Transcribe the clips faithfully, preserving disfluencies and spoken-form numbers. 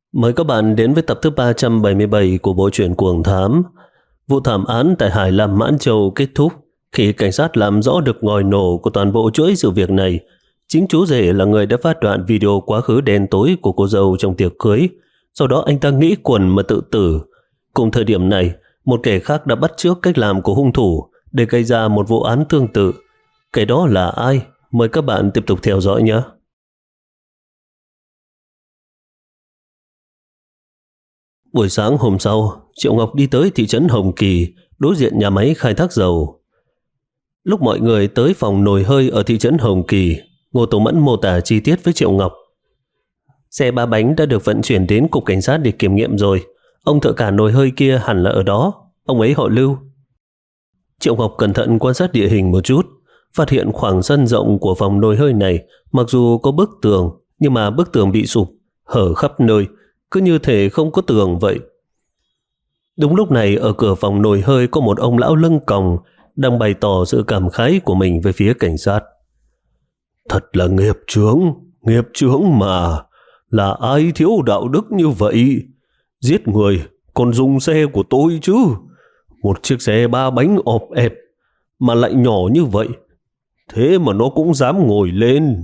Mời các bạn đến với tập thứ ba trăm bảy mươi bảy của bộ truyện Cuồng Thám. Vụ thảm án tại Hải Lam Mãn Châu kết thúc khi cảnh sát làm rõ được ngòi nổ của toàn bộ chuỗi sự việc này. Chính chú rể là người đã phát đoạn video quá khứ đen tối của cô dâu trong tiệc cưới. Sau đó anh ta nghĩ quần mà tự tử. Cùng thời điểm này, một kẻ khác đã bắt chước cách làm của hung thủ để gây ra một vụ án tương tự. Kẻ đó là ai? Mời các bạn tiếp tục theo dõi nhé. Buổi sáng hôm sau, Triệu Ngọc đi tới thị trấn Hồng Kỳ, đối diện nhà máy khai thác dầu. Lúc mọi người tới phòng nồi hơi ở thị trấn Hồng Kỳ, Ngô Tố Mẫn mô tả chi tiết với Triệu Ngọc. Xe ba bánh đã được vận chuyển đến cục cảnh sát để kiểm nghiệm rồi. Ông thợ cả nồi hơi kia hẳn là ở đó. Ông ấy họ Lưu. Triệu Ngọc cẩn thận quan sát địa hình một chút, phát hiện khoảng sân rộng của phòng nồi hơi này mặc dù có bức tường, nhưng mà bức tường bị sụp, hở khắp nơi, cứ như thể không có tường vậy. Đúng lúc này, ở cửa phòng nồi hơi có một ông lão lưng còng đang bày tỏ sự cảm khái của mình về phía cảnh sát. Thật là nghiệp chướng, nghiệp chướng mà. Là ai thiếu đạo đức như vậy? Giết người còn dùng xe của tôi chứ. Một chiếc xe ba bánh ọp ẹp mà lại nhỏ như vậy, thế mà nó cũng dám ngồi lên.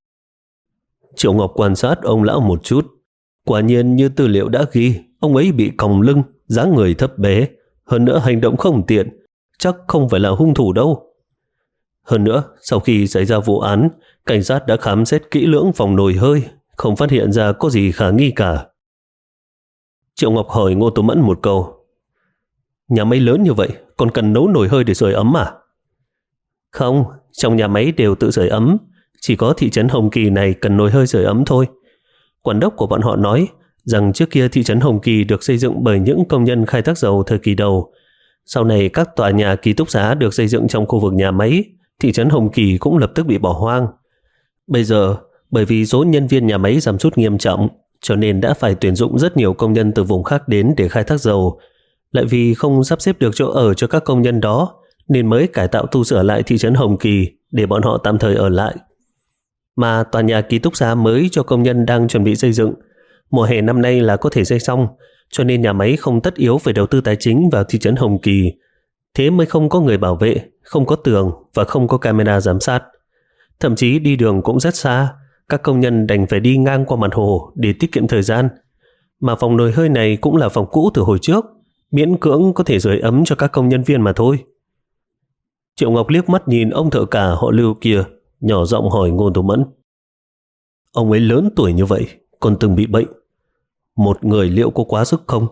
Triệu Ngọc quan sát ông lão một chút. Quả nhiên như tư liệu đã ghi, ông ấy bị còng lưng, dáng người thấp bé, hơn nữa hành động không tiện, chắc không phải là hung thủ đâu. Hơn nữa, sau khi xảy ra vụ án, cảnh sát đã khám xét kỹ lưỡng phòng nồi hơi, không phát hiện ra có gì khả nghi cả. Triệu Ngọc hỏi Ngô Tố Mẫn một câu. Nhà máy lớn như vậy, còn cần nấu nồi hơi để sưởi ấm à? Không, trong nhà máy đều tự sưởi ấm, chỉ có thị trấn Hồng Kỳ này cần nồi hơi sưởi ấm thôi. Quản đốc của bọn họ nói rằng trước kia thị trấn Hồng Kỳ được xây dựng bởi những công nhân khai thác dầu thời kỳ đầu. Sau này các tòa nhà ký túc xá được xây dựng trong khu vực nhà máy, thị trấn Hồng Kỳ cũng lập tức bị bỏ hoang. Bây giờ, bởi vì số nhân viên nhà máy giảm sút nghiêm trọng, cho nên đã phải tuyển dụng rất nhiều công nhân từ vùng khác đến để khai thác dầu. Lại vì không sắp xếp được chỗ ở cho các công nhân đó, nên mới cải tạo tu sửa lại thị trấn Hồng Kỳ để bọn họ tạm thời ở lại. Mà tòa nhà ký túc xá mới cho công nhân đang chuẩn bị xây dựng, mùa hè năm nay là có thể xây xong, cho nên nhà máy không tất yếu phải đầu tư tài chính vào thị trấn Hồng Kỳ. Thế mới không có người bảo vệ, không có tường và không có camera giám sát. Thậm chí đi đường cũng rất xa, các công nhân đành phải đi ngang qua mặt hồ để tiết kiệm thời gian. Mà phòng nồi hơi này cũng là phòng cũ từ hồi trước, miễn cưỡng có thể sưởi ấm cho các công nhân viên mà thôi. Triệu Ngọc liếc mắt nhìn ông thợ cả họ Lưu kia, nhỏ giọng hỏi Ngô Tố Mẫn. Ông ấy lớn tuổi như vậy, còn từng bị bệnh. Một người liệu có quá sức không?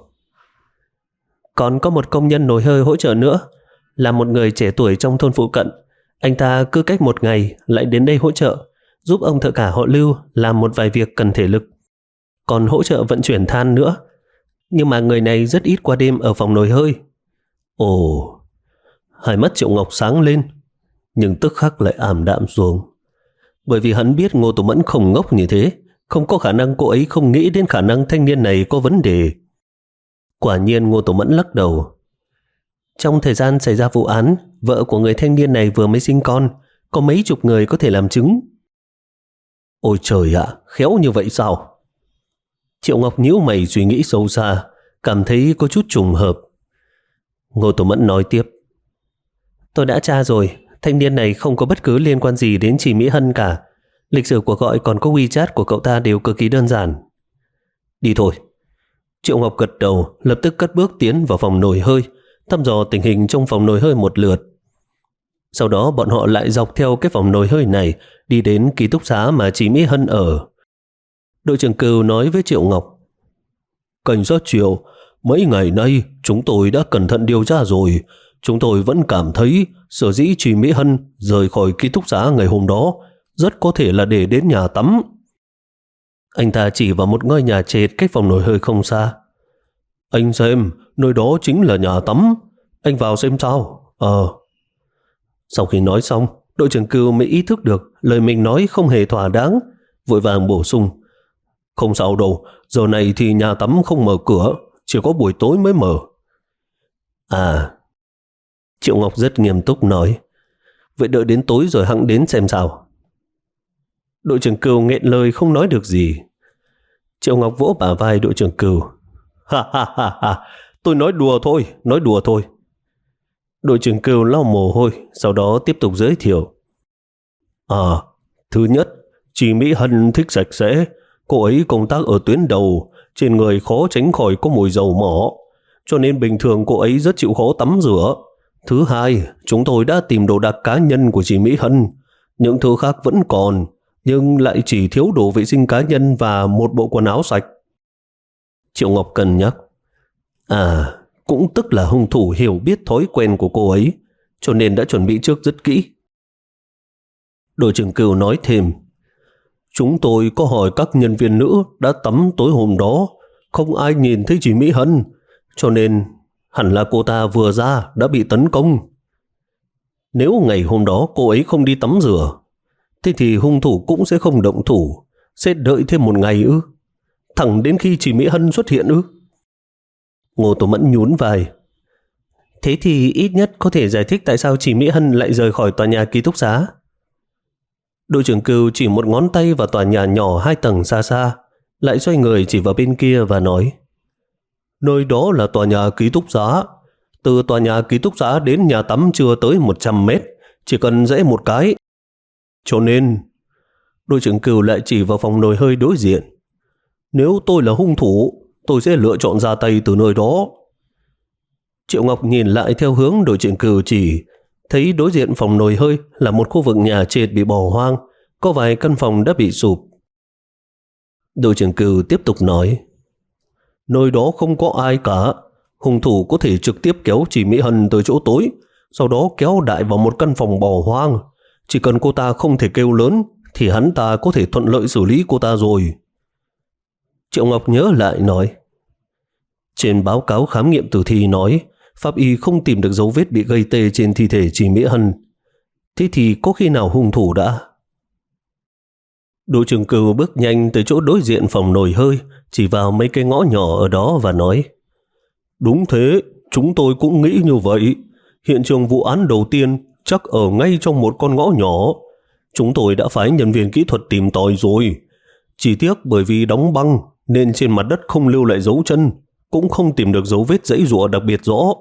Còn có một công nhân nồi hơi hỗ trợ nữa, là một người trẻ tuổi trong thôn phụ cận. Anh ta cứ cách một ngày lại đến đây hỗ trợ, giúp ông thợ cả họ Lưu làm một vài việc cần thể lực. Còn hỗ trợ vận chuyển than nữa. Nhưng mà người này rất ít qua đêm ở phòng nồi hơi. Ồ, hai mắt Triệu Ngọc sáng lên, nhưng tức khắc lại ảm đạm xuống. Bởi vì hắn biết Ngô Tố Mẫn không ngốc như thế, không có khả năng cô ấy không nghĩ đến khả năng thanh niên này có vấn đề. Quả nhiên Ngô Tố Mẫn lắc đầu. Trong thời gian xảy ra vụ án, vợ của người thanh niên này vừa mới sinh con, có mấy chục người có thể làm chứng. Ôi trời ạ, khéo như vậy sao? Triệu Ngọc nhíu mày suy nghĩ sâu xa, cảm thấy có chút trùng hợp. Ngô Tố Mẫn nói tiếp. Tôi đã tra rồi, thanh niên này không có bất cứ liên quan gì đến chị Mỹ Hân cả. Lịch sử cuộc gọi còn có WeChat của cậu ta đều cực kỳ đơn giản. Đi thôi. Triệu Ngọc gật đầu, lập tức cất bước tiến vào phòng nồi hơi, thăm dò tình hình trong phòng nồi hơi một lượt. Sau đó bọn họ lại dọc theo cái phòng nồi hơi này đi đến ký túc xá mà chị Mỹ Hân ở. Đội trưởng Cừu nói với Triệu Ngọc. Cảnh sát Triệu, mấy ngày nay chúng tôi đã cẩn thận điều tra rồi. Chúng tôi vẫn cảm thấy sở dĩ chị Mỹ Hân rời khỏi ký túc xá ngày hôm đó rất có thể là để đến nhà tắm. Anh ta chỉ vào một ngôi nhà trệt cách phòng nồi hơi không xa. Anh xem, nơi đó chính là nhà tắm. Anh vào xem sao. Ờ. Sau khi nói xong, đội trưởng Cừu mới ý thức được lời mình nói không hề thỏa đáng, vội vàng bổ sung. Không sao đâu, giờ này thì nhà tắm không mở cửa, chỉ có buổi tối mới mở. À. Triệu Ngọc rất nghiêm túc nói. Vậy đợi đến tối rồi hẵng đến xem sao. Đội trưởng Cừu nghẹn lời không nói được gì. Triệu Ngọc vỗ bả vai đội trưởng Cừu. Ha ha ha ha, tôi nói đùa thôi, nói đùa thôi. Đội trưởng Cừu lau mồ hôi, sau đó tiếp tục giới thiệu. À, thứ nhất, chị Mỹ Hân thích sạch sẽ, cô ấy công tác ở tuyến đầu, trên người khó tránh khỏi có mùi dầu mỏ, cho nên bình thường cô ấy rất chịu khó tắm rửa. Thứ hai, chúng tôi đã tìm đồ đạc cá nhân của chị Mỹ Hân, những thứ khác vẫn còn, nhưng lại chỉ thiếu đồ vệ sinh cá nhân và một bộ quần áo sạch. Triệu Ngọc cân nhắc. À, cũng tức là hung thủ hiểu biết thói quen của cô ấy, cho nên đã chuẩn bị trước rất kỹ. Đội trưởng Cừu nói thêm. Chúng tôi có hỏi các nhân viên nữ đã tắm tối hôm đó, không ai nhìn thấy chị Mỹ Hân, cho nên hẳn là cô ta vừa ra đã bị tấn công. Nếu ngày hôm đó cô ấy không đi tắm rửa, thế thì hung thủ cũng sẽ không động thủ, sẽ đợi thêm một ngày ư? Thẳng đến khi chị Mỹ Hân xuất hiện ư? Ngô Tố Mẫn nhún vai. Thế thì ít nhất có thể giải thích tại sao chị Mỹ Hân lại rời khỏi tòa nhà ký túc xá. Đội trưởng Cừu chỉ một ngón tay vào tòa nhà nhỏ hai tầng xa xa, lại xoay người chỉ vào bên kia và nói. Nơi đó là tòa nhà ký túc xá. Từ tòa nhà ký túc xá đến nhà tắm chưa tới một trăm mét, chỉ cần rẽ một cái. Cho nên, đội trưởng Cừu lại chỉ vào phòng nồi hơi đối diện. Nếu tôi là hung thủ, tôi sẽ lựa chọn ra tay từ nơi đó. Triệu Ngọc nhìn lại theo hướng đội trưởng Cừu chỉ, thấy đối diện phòng nồi hơi là một khu vực nhà trệt bị bỏ hoang, có vài căn phòng đã bị sụp. Đội trưởng Cừu tiếp tục nói. Nơi đó không có ai cả, hung thủ có thể trực tiếp kéo chị Mỹ Hân tới chỗ tối, sau đó kéo đại vào một căn phòng bỏ hoang. Chỉ cần cô ta không thể kêu lớn thì hắn ta có thể thuận lợi xử lý cô ta rồi. Triệu Ngọc nhớ lại nói. Trên báo cáo khám nghiệm tử thi nói pháp y không tìm được dấu vết bị gây tê trên thi thể chị Mỹ Hân. Thế thì có khi nào hung thủ đã... Đội trưởng Cừu bước nhanh tới chỗ đối diện phòng nồi hơi, chỉ vào mấy cái ngõ nhỏ ở đó và nói. Đúng thế, chúng tôi cũng nghĩ như vậy. Hiện trường vụ án đầu tiên chắc ở ngay trong một con ngõ nhỏ. Chúng tôi đã phái nhân viên kỹ thuật tìm tòi rồi. Chỉ tiếc bởi vì đóng băng nên trên mặt đất không lưu lại dấu chân, cũng không tìm được dấu vết giãy giụa đặc biệt rõ.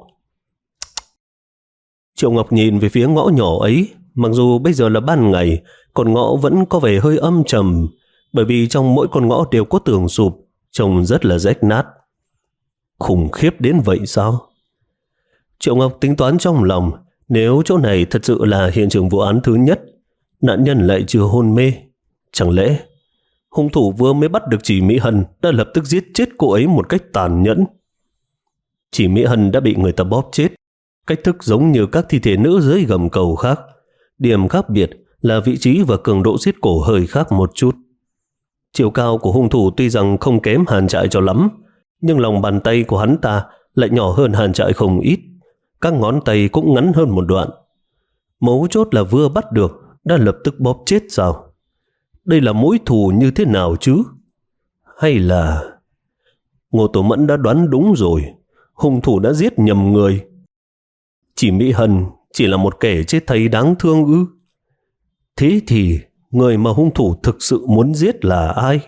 Triệu Ngọc nhìn về phía ngõ nhỏ ấy, mặc dù bây giờ là ban ngày, con ngõ vẫn có vẻ hơi âm trầm, bởi vì trong mỗi con ngõ đều có tường sụp, trông rất là rách nát. Khủng khiếp đến vậy sao? Triệu Ngọc tính toán trong lòng, nếu chỗ này thật sự là hiện trường vụ án thứ nhất, nạn nhân lại chưa hôn mê, chẳng lẽ hung thủ vừa mới bắt được chị Mỹ Hân đã lập tức giết chết cô ấy một cách tàn nhẫn? Chị Mỹ Hân đã bị người ta bóp chết, cách thức giống như các thi thể nữ dưới gầm cầu khác. Điểm khác biệt là vị trí và cường độ giết cổ hơi khác một chút. Chiều cao của hung thủ tuy rằng không kém Hàn Trại cho lắm, nhưng lòng bàn tay của hắn ta lại nhỏ hơn Hàn Trại không ít. Các ngón tay cũng ngắn hơn một đoạn. Mấu chốt là vừa bắt được đã lập tức bóp chết sao? Đây là mối thù như thế nào chứ? Hay là... Ngô Tố Mẫn đã đoán đúng rồi, hung thủ đã giết nhầm người. Chị Mỹ Hân chỉ là một kẻ chết thấy đáng thương ư? Thế thì người mà hung thủ thực sự muốn giết là ai?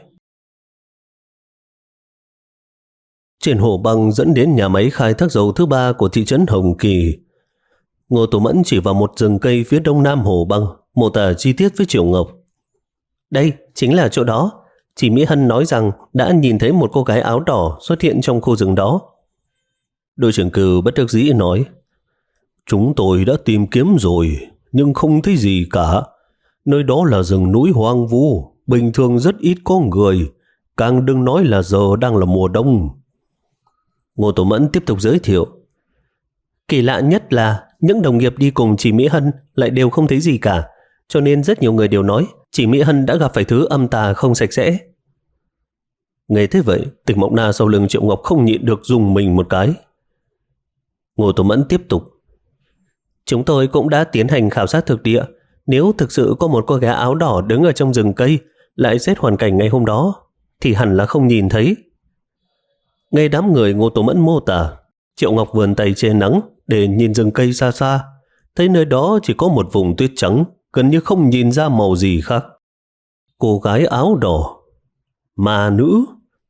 Trên hồ băng dẫn đến nhà máy khai thác dầu thứ ba của thị trấn Hồng Kỳ. Ngô Tố Mẫn chỉ vào một rừng cây phía đông nam hồ băng, mô tả chi tiết với Triệu Ngọc. Đây chính là chỗ đó. Chị Mỹ Hân nói rằng đã nhìn thấy một cô gái áo đỏ xuất hiện trong khu rừng đó. Đội trưởng Cừu bất đắc dĩ nói. Chúng tôi đã tìm kiếm rồi, nhưng không thấy gì cả. Nơi đó là rừng núi hoang vu, bình thường rất ít có người, càng đừng nói là giờ đang là mùa đông. Ngô Tố Mẫn tiếp tục giới thiệu. Kỳ lạ nhất là những đồng nghiệp đi cùng chị Mỹ Hân lại đều không thấy gì cả, cho nên rất nhiều người đều nói chị Mỹ Hân đã gặp phải thứ âm tà không sạch sẽ. Nghe thế vậy, Tịch Mộng Na sau lưng Triệu Ngọc không nhịn được rùng mình một cái. Ngô Tố Mẫn tiếp tục. Chúng tôi cũng đã tiến hành khảo sát thực địa. Nếu thực sự có một cô gái áo đỏ đứng ở trong rừng cây lại xét hoàn cảnh ngày hôm đó, thì hẳn là không nhìn thấy. Nghe đám người Ngô Tố Mẫn mô tả, Triệu Ngọc vươn tay che nắng để nhìn rừng cây xa xa, thấy nơi đó chỉ có một vùng tuyết trắng, gần như không nhìn ra màu gì khác. Cô gái áo đỏ, ma nữ,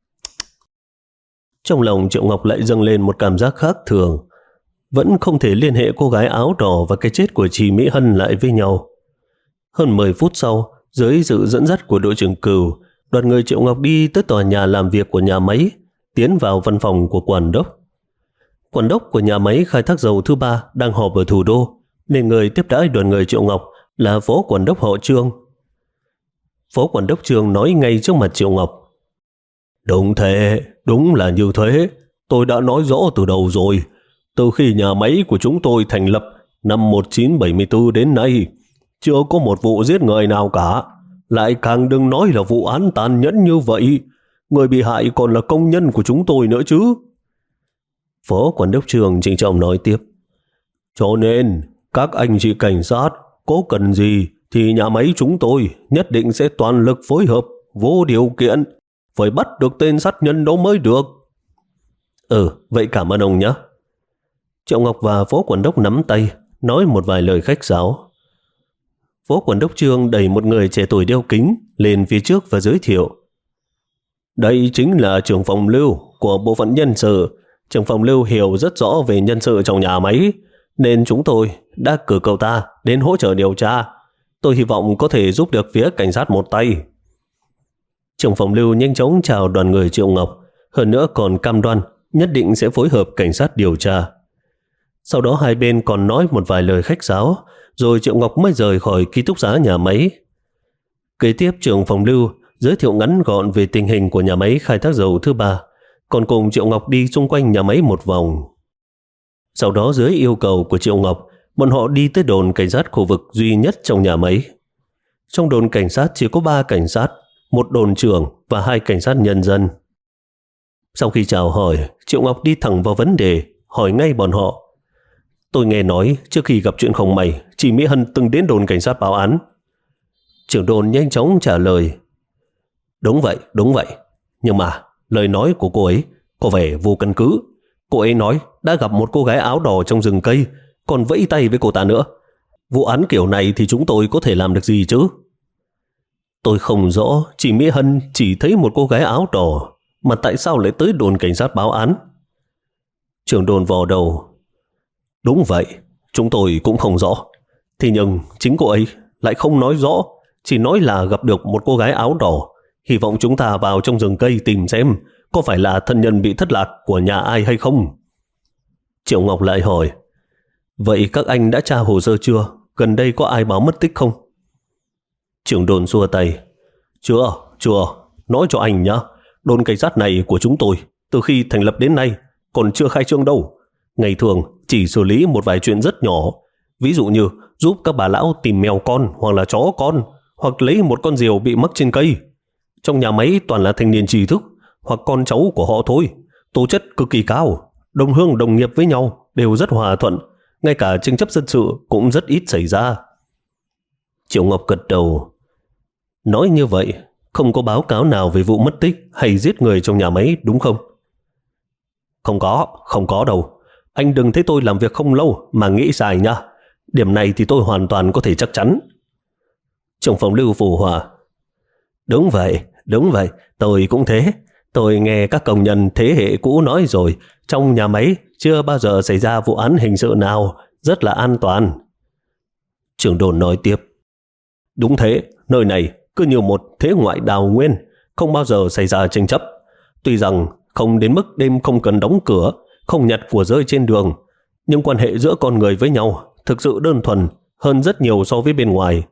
Trong lòng Triệu Ngọc lại dâng lên một cảm giác khác thường. Vẫn không thể liên hệ cô gái áo đỏ và cái chết của chị Mỹ Hân lại với nhau. Hơn mười phút sau, dưới sự dẫn dắt của đội trưởng Cừu, đoàn người Triệu Ngọc đi tới tòa nhà làm việc của nhà máy, tiến vào văn phòng của quản đốc. Quản đốc của nhà máy khai thác dầu thứ ba đang họp ở thủ đô, nên người tiếp đãi đoàn người Triệu Ngọc là phó quản đốc họ Trương. Phó quản đốc Trương nói ngay trước mặt Triệu Ngọc: Đúng thế, đúng là như thế. Tôi đã nói rõ từ đầu rồi. Từ khi nhà máy của chúng tôi thành lập năm một nghìn chín trăm bảy mươi tư đến nay, chưa có một vụ giết người nào cả. Lại càng đừng nói là vụ án tàn nhẫn như vậy. Người bị hại còn là công nhân của chúng tôi nữa chứ. Phó quản đốc Trương trịnh trọng nói tiếp: Cho nên, các anh chị cảnh sát có cần gì thì nhà máy chúng tôi nhất định sẽ toàn lực phối hợp, vô điều kiện, phải bắt được tên sát nhân đó mới được. Ừ, vậy cảm ơn ông nhé. Triệu Ngọc và phó quản đốc nắm tay, nói một vài lời khách sáo. Phó quản đốc Trương đẩy một người trẻ tuổi đeo kính lên phía trước và giới thiệu: Đây chính là trưởng phòng lưu của bộ phận nhân sự. Trưởng phòng lưu hiểu rất rõ về nhân sự trong nhà máy, nên chúng tôi đã cử cậu ta đến hỗ trợ điều tra. Tôi hy vọng có thể giúp được phía cảnh sát một tay. Trưởng phòng lưu nhanh chóng chào đoàn người Triệu Ngọc, hơn nữa còn cam đoan nhất định sẽ phối hợp cảnh sát điều tra. Sau đó hai bên còn nói một vài lời khách sáo, rồi Triệu Ngọc mới rời khỏi ký túc xá nhà máy. Kế tiếp, trưởng phòng lưu giới thiệu ngắn gọn về tình hình của nhà máy khai thác dầu thứ ba, còn cùng Triệu Ngọc đi xung quanh nhà máy một vòng. Sau đó dưới yêu cầu của Triệu Ngọc, bọn họ đi tới đồn cảnh sát khu vực duy nhất trong nhà máy. Trong đồn cảnh sát chỉ có ba cảnh sát, một đồn trưởng và hai cảnh sát nhân dân. Sau khi chào hỏi, Triệu Ngọc đi thẳng vào vấn đề, hỏi ngay bọn họ: Tôi nghe nói trước khi gặp chuyện không may, chị Mỹ Hân từng đến đồn cảnh sát báo án. Trưởng đồn nhanh chóng trả lời: Đúng vậy, đúng vậy. Nhưng mà lời nói của cô ấy có vẻ vô căn cứ. Cô ấy nói đã gặp một cô gái áo đỏ trong rừng cây, còn vẫy tay với cô ta nữa. Vụ án kiểu này thì chúng tôi có thể làm được gì chứ? Tôi không rõ chị Mỹ Hân chỉ thấy một cô gái áo đỏ, mà tại sao lại tới đồn cảnh sát báo án? Trưởng đồn vò đầu: Đúng vậy, chúng tôi cũng không rõ. Thế nhưng chính cô ấy lại không nói rõ, chỉ nói là gặp được một cô gái áo đỏ. Hy vọng chúng ta vào trong rừng cây tìm xem có phải là thân nhân bị thất lạc của nhà ai hay không. Triệu Ngọc lại hỏi: Vậy các anh đã tra hồ sơ chưa? Gần đây có ai báo mất tích không? Trưởng đồn xua tay: Chưa, chưa. Nói cho anh nhá, đồn cảnh sát này của chúng tôi từ khi thành lập đến nay còn chưa khai trương đâu. Ngày thường chỉ xử lý một vài chuyện rất nhỏ, ví dụ như giúp các bà lão tìm mèo con hoặc là chó con, hoặc lấy một con diều bị mắc trên cây. Trong nhà máy toàn là thanh niên trí thức hoặc con cháu của họ thôi, tố chất cực kỳ cao, đồng hương đồng nghiệp với nhau đều rất hòa thuận, ngay cả tranh chấp dân sự cũng rất ít xảy ra. Triệu Ngọc gật đầu. Nói như vậy, không có báo cáo nào về vụ mất tích hay giết người trong nhà máy đúng không? Không có, không có đâu. Anh đừng thấy tôi làm việc không lâu mà nghĩ sai nha. Điểm này thì tôi hoàn toàn có thể chắc chắn. Trưởng phòng lưu phù hòa: Đúng vậy, đúng vậy, tôi cũng thế. Tôi nghe các công nhân thế hệ cũ nói rồi, trong nhà máy chưa bao giờ xảy ra vụ án hình sự nào, rất là an toàn. Trưởng đồn nói tiếp: Đúng thế, nơi này cứ như một thế ngoại đào nguyên, không bao giờ xảy ra tranh chấp. Tuy rằng không đến mức đêm không cần đóng cửa, không nhặt của rơi trên đường, nhưng quan hệ giữa con người với nhau thực sự đơn thuần hơn rất nhiều so với bên ngoài.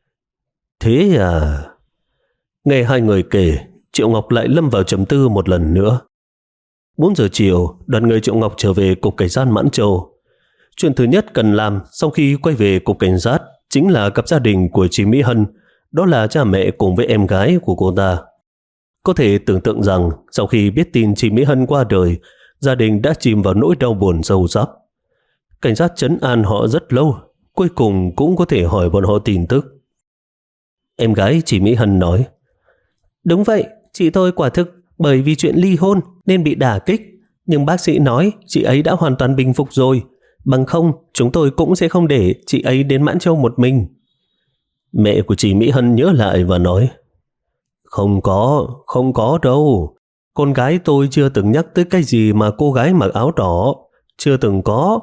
Thế à? Nghe hai người kể, Triệu Ngọc lại lâm vào trầm tư một lần nữa. Bốn giờ chiều, đoàn người Triệu Ngọc trở về cục cảnh sát Mãn Châu. Chuyện thứ nhất cần làm sau khi quay về cục cảnh sát chính là gặp gia đình của chị Mỹ Hân, đó là cha mẹ cùng với em gái của cô ta. Có thể tưởng tượng rằng sau khi biết tin chị Mỹ Hân qua đời, gia đình đã chìm vào nỗi đau buồn sâu sắc. Cảnh sát trấn an họ rất lâu, cuối cùng cũng có thể hỏi bọn họ tin tức. Em gái chị Mỹ Hân nói: Đúng vậy, chị tôi quả thực bởi vì chuyện ly hôn nên bị đả kích, nhưng bác sĩ nói chị ấy đã hoàn toàn bình phục rồi, bằng không chúng tôi cũng sẽ không để chị ấy đến Mãn Châu một mình. Mẹ của chị Mỹ Hân nhớ lại và nói: Không có, không có đâu. Con gái tôi chưa từng nhắc tới cái gì mà cô gái mặc áo đỏ. Chưa từng có.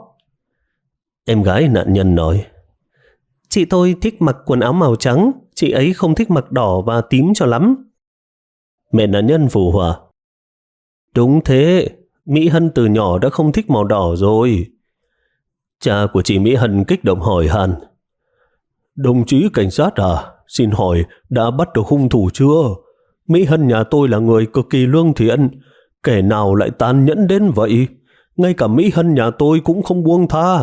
Em gái nạn nhân nói. Chị tôi thích mặc quần áo màu trắng, chị ấy không thích mặc đỏ và tím cho lắm. Mẹ nạn nhân phụ họa. Đúng thế, Mỹ Hân từ nhỏ đã không thích màu đỏ rồi. Cha của chị Mỹ Hân kích động hỏi han. Đồng chí cảnh sát à, xin hỏi đã bắt được hung thủ chưa? Mỹ Hân nhà tôi là người cực kỳ lương thiện, kẻ nào lại tàn nhẫn đến vậy? Ngay cả Mỹ Hân nhà tôi cũng không buông tha.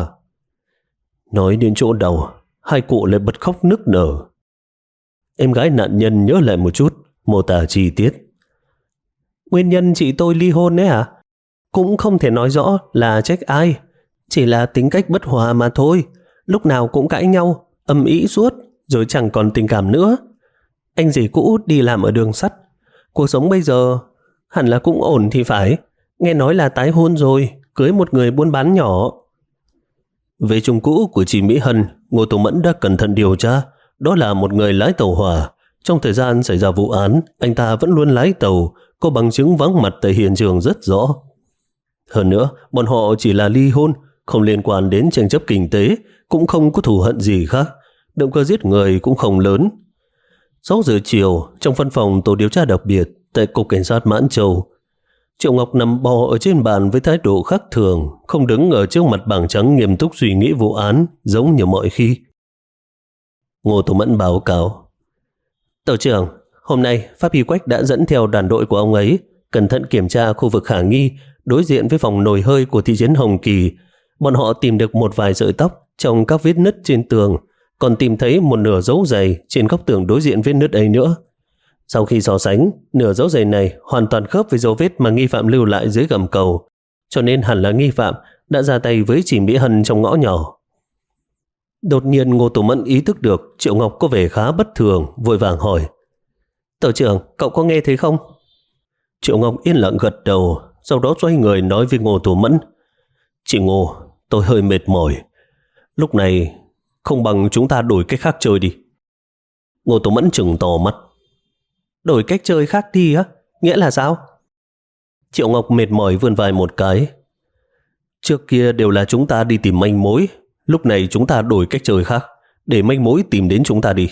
Nói đến chỗ đầu, hai cụ lại bật khóc nức nở. Em gái nạn nhân nhớ lại một chút, mô tả chi tiết. Nguyên nhân chị tôi ly hôn ấy à? Cũng không thể nói rõ là trách ai, chỉ là tính cách bất hòa mà thôi. Lúc nào cũng cãi nhau, âm ĩ suốt, rồi chẳng còn tình cảm nữa. Anh rể cũ đi làm ở đường sắt. Cuộc sống bây giờ hẳn là cũng ổn thì phải. Nghe nói là tái hôn rồi, cưới một người buôn bán nhỏ. Về chồng cũ của chị Mỹ Hân, Ngô Tùng Mẫn đã cẩn thận điều tra. Đó là một người lái tàu hỏa. Trong thời gian xảy ra vụ án, anh ta vẫn luôn lái tàu, có bằng chứng vắng mặt tại hiện trường rất rõ. Hơn nữa, bọn họ chỉ là ly hôn, không liên quan đến tranh chấp kinh tế, cũng không có thù hận gì khác. Động cơ giết người cũng không lớn. sáu giờ chiều, trong văn phòng tổ điều tra đặc biệt tại Cục Cảnh sát Mãn Châu, Triệu Ngọc nằm bò ở trên bàn với thái độ khác thường, không đứng ở trước mặt bảng trắng nghiêm túc suy nghĩ vụ án giống như mọi khi. Ngô Tùng Mẫn báo cáo. Tổ trưởng, hôm nay Pháp Y Quách đã dẫn theo đoàn đội của ông ấy cẩn thận kiểm tra khu vực khả nghi đối diện với phòng nồi hơi của thị trấn Hồng Kỳ. Bọn họ tìm được một vài sợi tóc trong các vết nứt trên tường, còn tìm thấy một nửa dấu giày trên góc tường đối diện vết nứt ấy nữa. Sau khi so sánh, nửa dấu giày này hoàn toàn khớp với dấu vết mà nghi phạm lưu lại dưới gầm cầu, cho nên hẳn là nghi phạm đã ra tay với chị Mỹ Hân trong ngõ nhỏ. Đột nhiên Ngô Tùng Mẫn ý thức được Triệu Ngọc có vẻ khá bất thường, vội vàng hỏi. Tổ trưởng, cậu có nghe thấy không? Triệu Ngọc yên lặng gật đầu, sau đó xoay người nói với Ngô Tùng Mẫn. Chị Ngô, tôi hơi mệt mỏi. Lúc này không bằng chúng ta đổi cách khác chơi đi. Ngô Tùng Mẫn trừng to mắt. Đổi cách chơi khác đi á? Nghĩa là sao? Triệu Ngọc mệt mỏi vươn vai một cái. Trước kia đều là chúng ta đi tìm manh mối, lúc này chúng ta đổi cách chơi khác, để manh mối tìm đến chúng ta đi.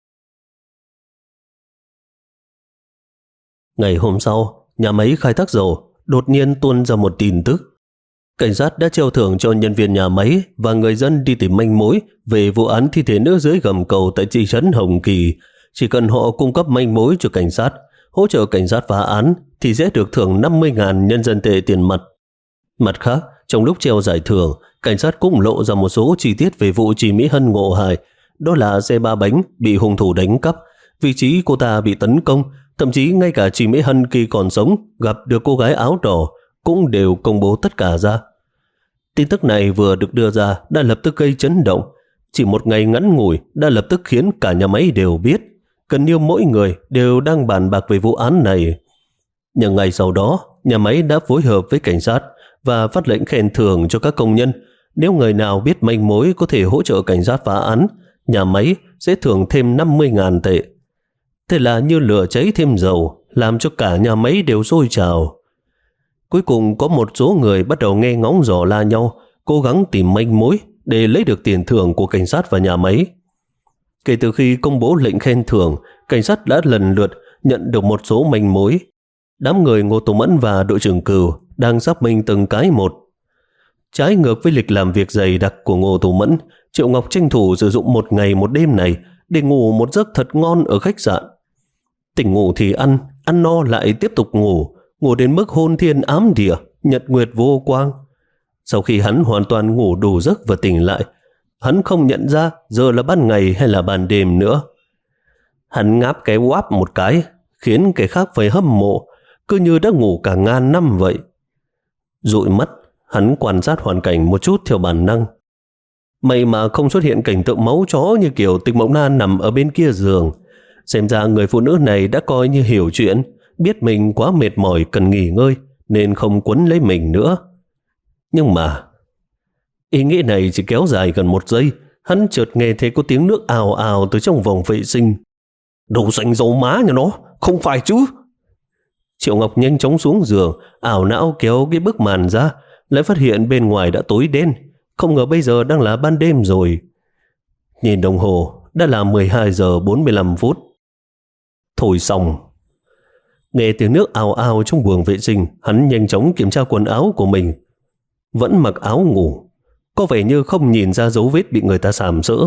Ngày hôm sau, nhà máy khai thác dầu đột nhiên tuôn ra một tin tức. Cảnh sát đã treo thưởng cho nhân viên nhà máy và người dân đi tìm manh mối về vụ án thi thể nữ dưới gầm cầu tại thị trấn Hồng Kỳ. Chỉ cần họ cung cấp manh mối cho cảnh sát, hỗ trợ cảnh sát phá án thì sẽ được thưởng năm mươi nghìn nhân dân tệ tiền mặt. Mặt khác, trong lúc treo giải thưởng, cảnh sát cũng lộ ra một số chi tiết về vụ chị Mỹ Hân ngộ hại. Đó là xe ba bánh bị hung thủ đánh cắp, vị trí cô ta bị tấn công, thậm chí ngay cả chị Mỹ Hân khi còn sống gặp được cô gái áo đỏ cũng đều công bố tất cả ra. Tin tức này vừa được đưa ra đã lập tức gây chấn động. Chỉ một ngày ngắn ngủi đã lập tức khiến cả nhà máy đều biết. Gần như mỗi người đều đang bàn bạc về vụ án này. Nhưng ngày sau đó, nhà máy đã phối hợp với cảnh sát và phát lệnh khen thưởng cho các công nhân. Nếu người nào biết manh mối có thể hỗ trợ cảnh sát phá án, nhà máy sẽ thưởng thêm năm mươi nghìn tệ. Thế là như lửa cháy thêm dầu, làm cho cả nhà máy đều sôi trào. Cuối cùng có một số người bắt đầu nghe ngóng dò la nhau, cố gắng tìm manh mối để lấy được tiền thưởng của cảnh sát và nhà máy. Kể từ khi công bố lệnh khen thưởng, cảnh sát đã lần lượt nhận được một số manh mối. Đám người Ngô Tùng Mẫn và đội trưởng Cừu đang xác minh từng cái một. Trái ngược với lịch làm việc dày đặc của Ngô Tùng Mẫn, Triệu Ngọc tranh thủ sử dụng một ngày một đêm này để ngủ một giấc thật ngon ở khách sạn. Tỉnh ngủ thì ăn, ăn no lại tiếp tục ngủ, ngủ đến mức hôn thiên ám địa, nhật nguyệt vô quang. Sau khi hắn hoàn toàn ngủ đủ giấc và tỉnh lại, hắn không nhận ra giờ là ban ngày hay là ban đêm nữa. Hắn ngáp cái quáp một cái, khiến kẻ khác phải hâm mộ, cứ như đã ngủ cả ngàn năm vậy. Dụi mắt, hắn quan sát hoàn cảnh một chút theo bản năng. May mà không xuất hiện cảnh tượng máu chó như kiểu Tịch Mộng Na nằm ở bên kia giường. Xem ra người phụ nữ này đã coi như hiểu chuyện, biết mình quá mệt mỏi cần nghỉ ngơi nên không quấn lấy mình nữa. Nhưng mà ý nghĩ này chỉ kéo dài gần một giây, hắn chợt nghe thấy có tiếng nước ào ào từ trong vòng vệ sinh. Đồ xanh dầu má nhà nó, không phải chứ? Triệu Ngọc nhanh chóng xuống giường, ảo não kéo cái bức màn ra, lại phát hiện bên ngoài đã tối đen. Không ngờ bây giờ đang là ban đêm rồi. Nhìn đồng hồ, đã là mười hai giờ bốn mươi lăm phút. Thôi xong. Nghe tiếng nước ào ào trong buồng vệ sinh, hắn nhanh chóng kiểm tra quần áo của mình. Vẫn mặc áo ngủ, có vẻ như không nhìn ra dấu vết bị người ta sàm sỡ.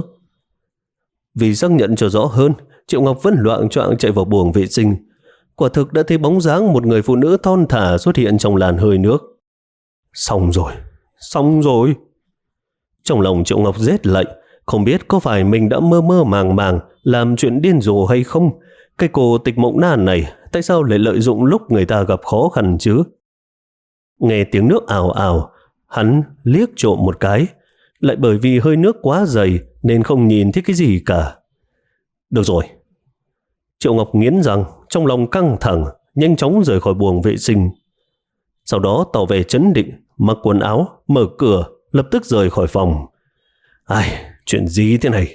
Vì xác nhận cho rõ hơn, Triệu Ngọc vẫn loạng choạng chạy vào buồng vệ sinh. Quả thực đã thấy bóng dáng một người phụ nữ thon thả xuất hiện trong làn hơi nước. Xong rồi, xong rồi. Trong lòng Triệu Ngọc rét lạnh, không biết có phải mình đã mơ mơ màng màng làm chuyện điên rồ hay không. Cái cô Tịch Mộng Na này tại sao lại lợi dụng lúc người ta gặp khó khăn chứ? Nghe tiếng nước ào ào, hắn liếc trộm một cái, lại bởi vì hơi nước quá dày nên không nhìn thấy cái gì cả. Được rồi. Triệu Ngọc nghiến răng, trong lòng căng thẳng, nhanh chóng rời khỏi buồng vệ sinh. Sau đó tỏ vẻ trấn định, mặc quần áo, mở cửa, lập tức rời khỏi phòng. Ai, chuyện gì thế này?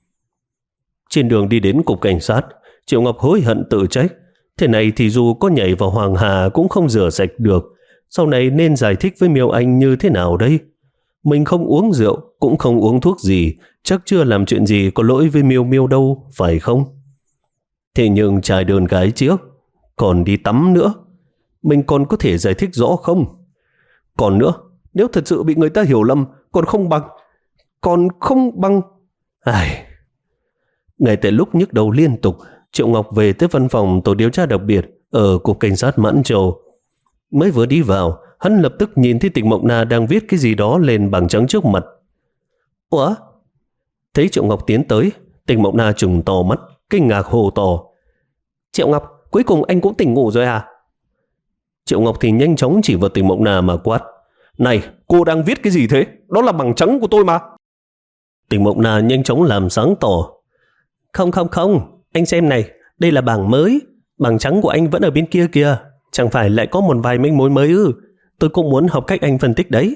Trên đường đi đến cục cảnh sát, Triệu Ngọc hối hận tự trách. Thế này thì dù có nhảy vào Hoàng Hà cũng không rửa sạch được. Sau này nên giải thích với Miêu Anh như thế nào đây? Mình không uống rượu, cũng không uống thuốc gì, chắc chưa làm chuyện gì có lỗi với Miêu Miêu đâu, phải không? Thế nhưng trai đơn gái trước, còn đi tắm nữa, mình còn có thể giải thích rõ không? Còn nữa, nếu thật sự bị người ta hiểu lầm, còn không bằng, còn không bằng... Ai... Ngay tại lúc nhức đầu liên tục, Triệu Ngọc về tới văn phòng tổ điều tra đặc biệt ở cục cảnh sát Mãn Châu. Mới vừa đi vào, hắn lập tức nhìn thấy Tịch Mộng Na đang viết cái gì đó lên bảng trắng trước mặt. Ủa? Thấy Triệu Ngọc tiến tới, Tịch Mộng Na trừng to mắt, kinh ngạc hô to. Triệu Ngọc, cuối cùng anh cũng tỉnh ngủ rồi à? Triệu Ngọc thì nhanh chóng chỉ vào Tịch Mộng Na mà quát. Này, cô đang viết cái gì thế? Đó là bảng trắng của tôi mà. Tịch Mộng Na nhanh chóng làm sáng tỏ. Không không không, anh xem này, đây là bảng mới. Bảng trắng của anh vẫn ở bên kia kìa. Chẳng phải lại có một vài manh mối mới ư? Tôi cũng muốn học cách anh phân tích đấy.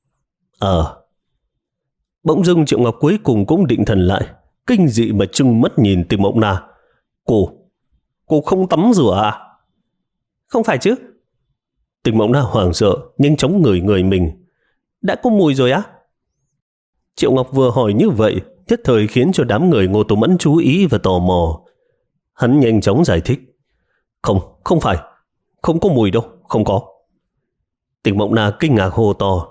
Ờ. Bỗng dưng Triệu Ngọc cuối cùng cũng định thần lại, kinh dị mà trừng mắt nhìn Tịch Mộng Na. Cô, cô không tắm rửa à? Không phải chứ. Tịch Mộng Na hoảng sợ, nhanh chóng ngửi người mình. Đã có mùi rồi á? Triệu Ngọc vừa hỏi như vậy, nhất thời khiến cho đám người Ngô Tố Mẫn chú ý và tò mò. Hắn nhanh chóng giải thích. Không, không phải. Không có mùi đâu, không có. Tịch Mộng Na kinh ngạc hô to.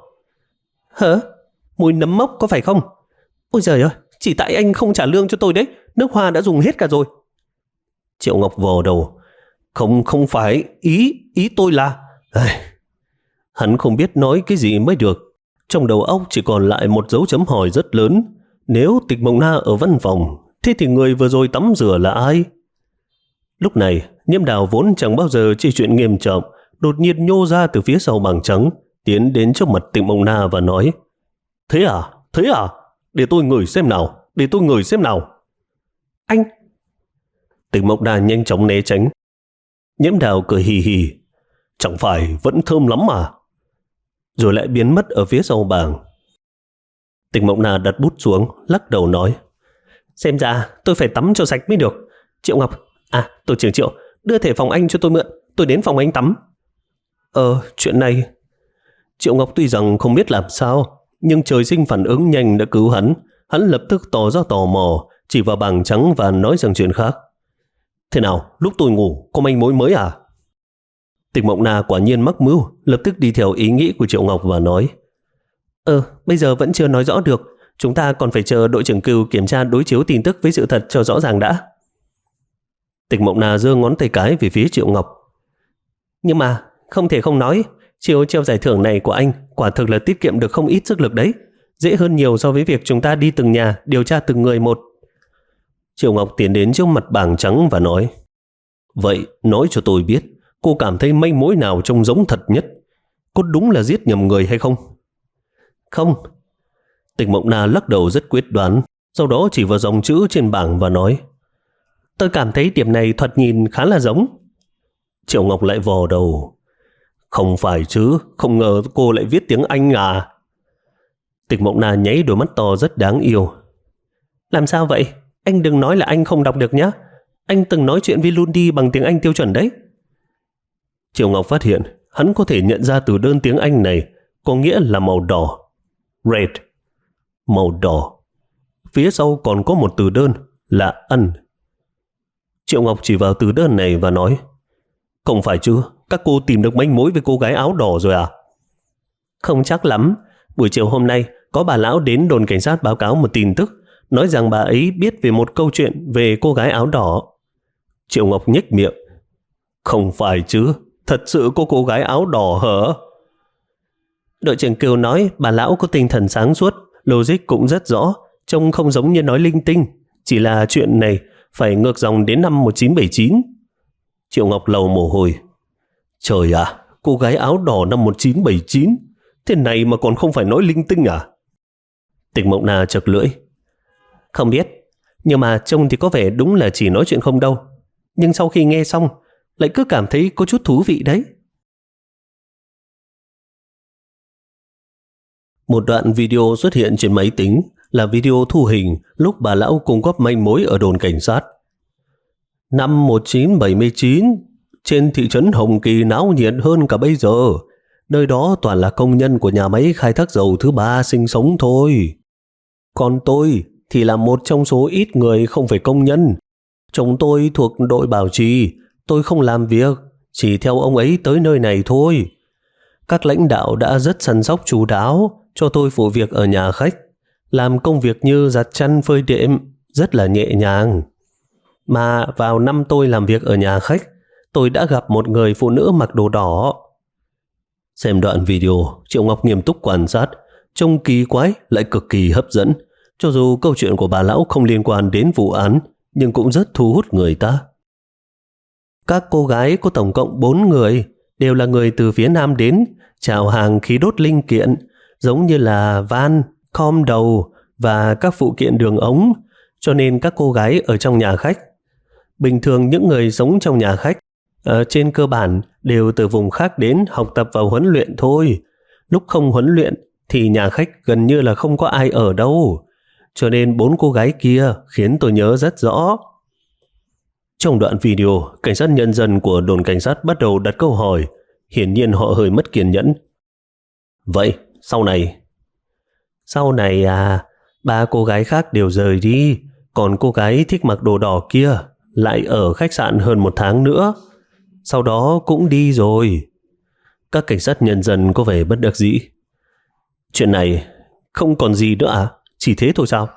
Hả? Mùi nấm mốc có phải không? Ôi giời ơi, chỉ tại anh không trả lương cho tôi đấy. Nước hoa đã dùng hết cả rồi. Triệu Ngọc vò đầu. Không, không phải. Ý, ý tôi là... Ai... Hắn không biết nói cái gì mới được. Trong đầu óc chỉ còn lại một dấu chấm hỏi rất lớn. Nếu Tịch Mộng Na ở văn phòng, thế thì người vừa rồi tắm rửa là ai? Lúc này, Nhiễm Đào vốn chẳng bao giờ chê chuyện nghiêm trọng, đột nhiên nhô ra từ phía sau bảng trắng, tiến đến trước mặt Tịch Mộng Na và nói. Thế à? Thế à? Để tôi ngửi xem nào, để tôi ngửi xem nào. Anh... Tịch Mộng Na nhanh chóng né tránh. Nhiễm Đào cười hì hì. Chẳng phải vẫn thơm lắm mà. Rồi lại biến mất ở phía sau bảng. Tịch Mộng Na đặt bút xuống, lắc đầu nói. Xem ra tôi phải tắm cho sạch mới được. Triệu Ngọc, à tổ trưởng Triệu, đưa thẻ phòng anh cho tôi mượn, tôi đến phòng anh tắm. Ờ, chuyện này... Triệu Ngọc tuy rằng không biết làm sao, nhưng trời sinh phản ứng nhanh đã cứu hắn. Hắn lập tức tỏ ra tò mò, chỉ vào bảng trắng và nói rằng chuyện khác. Thế nào, lúc tôi ngủ, có manh mối mới à? Tịch Mộng Na quả nhiên mắc mưu, lập tức đi theo ý nghĩ của Triệu Ngọc và nói. Ờ, bây giờ vẫn chưa nói rõ được. Chúng ta còn phải chờ đội trưởng Cừu kiểm tra đối chiếu tin tức với sự thật cho rõ ràng đã. Tịch Mộng Na giơ ngón tay cái về phía Triệu Ngọc. Nhưng mà, không thể không nói, chiêu treo giải thưởng này của anh quả thực là tiết kiệm được không ít sức lực đấy. Dễ hơn nhiều so với việc chúng ta đi từng nhà điều tra từng người một. Triệu Ngọc tiến đến trước mặt bảng trắng và nói. Vậy, nói cho tôi biết, cô cảm thấy manh mối nào trông giống thật nhất? Có đúng là giết nhầm người hay không? Không. Tịch Mộng Na lắc đầu rất quyết đoán, sau đó chỉ vào dòng chữ trên bảng và nói. Tôi cảm thấy điểm này thoạt nhìn khá là giống. Triệu Ngọc lại vò đầu. Không phải chứ, không ngờ cô lại viết tiếng Anh à? Tịch Mộng Na nháy đôi mắt to rất đáng yêu. Làm sao vậy? Anh đừng nói là anh không đọc được nhé. Anh từng nói chuyện với Lundi bằng tiếng Anh tiêu chuẩn đấy. Triệu Ngọc phát hiện hắn có thể nhận ra từ đơn tiếng Anh này có nghĩa là màu đỏ. Red. Màu đỏ. Phía sau còn có một từ đơn là ăn. Triệu Ngọc chỉ vào từ đơn này và nói, không phải chứ, các cô tìm được manh mối với cô gái áo đỏ rồi à? Không chắc lắm. Buổi chiều hôm nay có bà lão đến đồn cảnh sát báo cáo một tin tức, nói rằng bà ấy biết về một câu chuyện về cô gái áo đỏ. Triệu Ngọc nhếch miệng. Không phải chứ, thật sự có cô gái áo đỏ hả? Đội trưởng Kiều nói bà lão có tinh thần sáng suốt, logic cũng rất rõ, trông không giống như nói linh tinh. Chỉ là chuyện này phải ngược dòng đến năm một nghìn chín trăm bảy mươi chín. Triệu Ngọc lầu mồ hôi. Trời à, cô gái áo đỏ năm một nghìn chín trăm bảy mươi chín, thế này mà còn không phải nói linh tinh à? Tịch Mộng Na chật lưỡi. Không biết, nhưng mà trông thì có vẻ đúng là chỉ nói chuyện không đâu. Nhưng sau khi nghe xong, lại cứ cảm thấy có chút thú vị đấy. Một đoạn video xuất hiện trên máy tính là video thu hình lúc bà lão cung cấp manh mối ở đồn cảnh sát. Năm một nghìn chín trăm bảy mươi chín, trên thị trấn Hồng Kỳ náo nhiệt hơn cả bây giờ. Nơi đó toàn là công nhân của nhà máy khai thác dầu thứ ba sinh sống thôi. Còn tôi thì là một trong số ít người không phải công nhân. Chồng tôi thuộc đội bảo trì, tôi không làm việc, chỉ theo ông ấy tới nơi này thôi. Các lãnh đạo đã rất săn sóc chu đáo cho tôi phụ việc ở nhà khách, làm công việc như giặt chăn phơi đệm, rất là nhẹ nhàng. Mà vào năm tôi làm việc ở nhà khách, tôi đã gặp một người phụ nữ mặc đồ đỏ. Xem đoạn video, Triệu Ngọc nghiêm túc quan sát, trông kỳ quái lại cực kỳ hấp dẫn. Cho dù câu chuyện của bà lão không liên quan đến vụ án, nhưng cũng rất thu hút người ta. Các cô gái có tổng cộng bốn người, đều là người từ phía Nam đến, chào hàng khí đốt linh kiện, giống như là van, khom đầu và các phụ kiện đường ống, cho nên các cô gái ở trong nhà khách. Bình thường những người sống trong nhà khách, ở trên cơ bản đều từ vùng khác đến học tập và huấn luyện thôi. Lúc không huấn luyện thì nhà khách gần như là không có ai ở đâu. Cho nên bốn cô gái kia khiến tôi nhớ rất rõ. Trong đoạn video, cảnh sát nhân dân của đồn cảnh sát bắt đầu đặt câu hỏi. Hiển nhiên họ hơi mất kiên nhẫn. Vậy, sau này? Sau này à, ba cô gái khác đều rời đi, còn cô gái thích mặc đồ đỏ kia lại ở khách sạn hơn một tháng nữa. Sau đó cũng đi rồi. Các cảnh sát nhân dân có vẻ bất đắc dĩ. Chuyện này không còn gì nữa à? Chỉ thế thôi sao?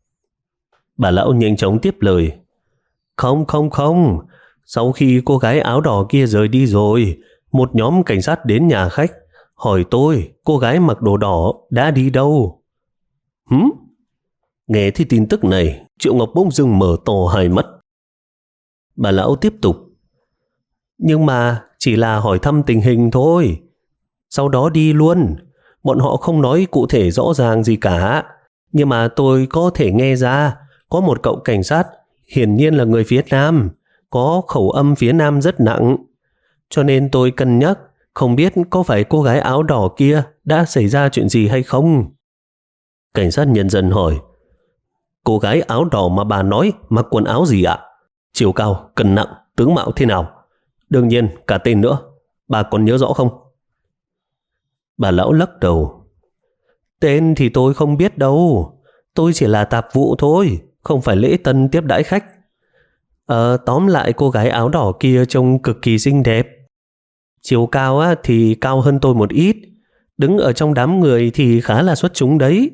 Bà lão nhanh chóng tiếp lời. Không không không, sau khi cô gái áo đỏ kia rời đi rồi, một nhóm cảnh sát đến nhà khách, hỏi tôi cô gái mặc đồ đỏ đã đi đâu. Hửm? Nghe thì tin tức này, Triệu Ngọc bỗng dưng mở to hai mắt. Bà lão tiếp tục. Nhưng mà chỉ là hỏi thăm tình hình thôi. Sau đó đi luôn. Bọn họ không nói cụ thể rõ ràng gì cả. Nhưng mà tôi có thể nghe ra có một cậu cảnh sát hiển nhiên là người phía Nam, có khẩu âm phía Nam rất nặng. Cho nên tôi cân nhắc không biết có phải cô gái áo đỏ kia đã xảy ra chuyện gì hay không. Cảnh sát nhân dân hỏi. Cô gái áo đỏ mà bà nói mặc quần áo gì ạ? Chiều cao, cân nặng, tướng mạo thế nào? Đương nhiên cả tên nữa. Bà còn nhớ rõ không? Bà lão lắc đầu. Tên thì tôi không biết đâu. Tôi chỉ là tạp vụ thôi, không phải lễ tân tiếp đãi khách. Ờ, tóm lại cô gái áo đỏ kia trông cực kỳ xinh đẹp. Chiều cao á, thì cao hơn tôi một ít. Đứng ở trong đám người thì khá là xuất chúng đấy.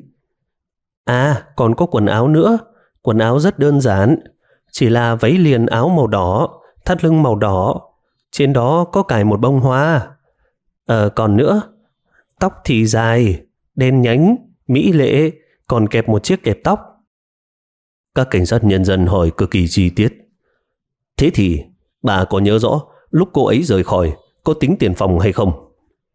À, còn có quần áo nữa. Quần áo rất đơn giản. Chỉ là váy liền áo màu đỏ, thắt lưng màu đỏ. Trên đó có cài một bông hoa. Ờ, còn nữa, tóc thì dài, đen nhánh, mỹ lệ, còn kẹp một chiếc kẹp tóc. Các cảnh sát nhân dân hỏi cực kỳ chi tiết. Thế thì, bà có nhớ rõ lúc cô ấy rời khỏi có tính tiền phòng hay không?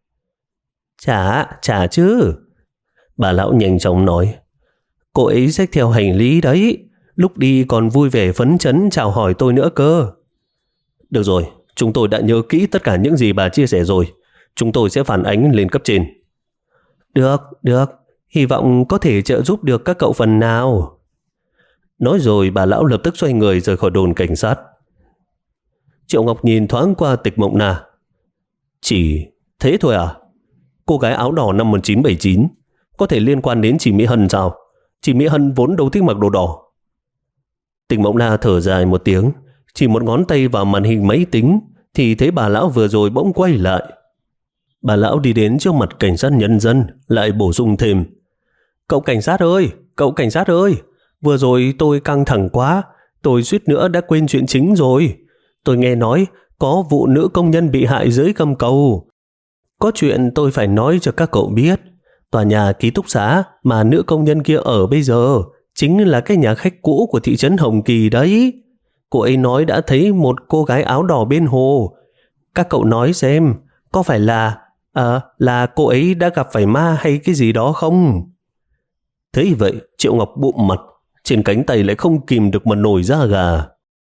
Chả, chả chứ. Bà lão nhanh chóng nói. Cô ấy xách theo hành lý đấy. Lúc đi còn vui vẻ phấn chấn chào hỏi tôi nữa cơ. Được rồi, chúng tôi đã nhớ kỹ tất cả những gì bà chia sẻ rồi. Chúng tôi sẽ phản ánh lên cấp trên. Được, được. Hy vọng có thể trợ giúp được các cậu phần nào. Nói rồi bà lão lập tức xoay người rời khỏi đồn cảnh sát. Triệu Ngọc nhìn thoáng qua Tịch Mộng Na. Chỉ thế thôi à? Cô gái áo đỏ năm một nghìn chín trăm bảy mươi chín có thể liên quan đến chị Mỹ Hân sao? Chị Mỹ Hân vốn đâu thích mặc đồ đỏ. Tịch Mộng Na thở dài một tiếng, chỉ một ngón tay vào màn hình máy tính thì thấy bà lão vừa rồi bỗng quay lại. Bà lão đi đến trước mặt cảnh sát nhân dân, lại bổ sung thêm: Cậu cảnh sát ơi, cậu cảnh sát ơi, vừa rồi tôi căng thẳng quá, tôi suýt nữa đã quên chuyện chính rồi. Tôi nghe nói có vụ nữ công nhân bị hại dưới gầm cầu. Có chuyện tôi phải nói cho các cậu biết. Tòa nhà ký túc xá mà nữ công nhân kia ở bây giờ chính là cái nhà khách cũ của thị trấn Hồng Kỳ đấy. Cô ấy nói đã thấy một cô gái áo đỏ bên hồ. Các cậu nói xem, có phải là à, là cô ấy đã gặp phải ma hay cái gì đó không? Thế vậy, Triệu Ngọc bụm mặt, trên cánh tay lại không kìm được mà nổi da gà.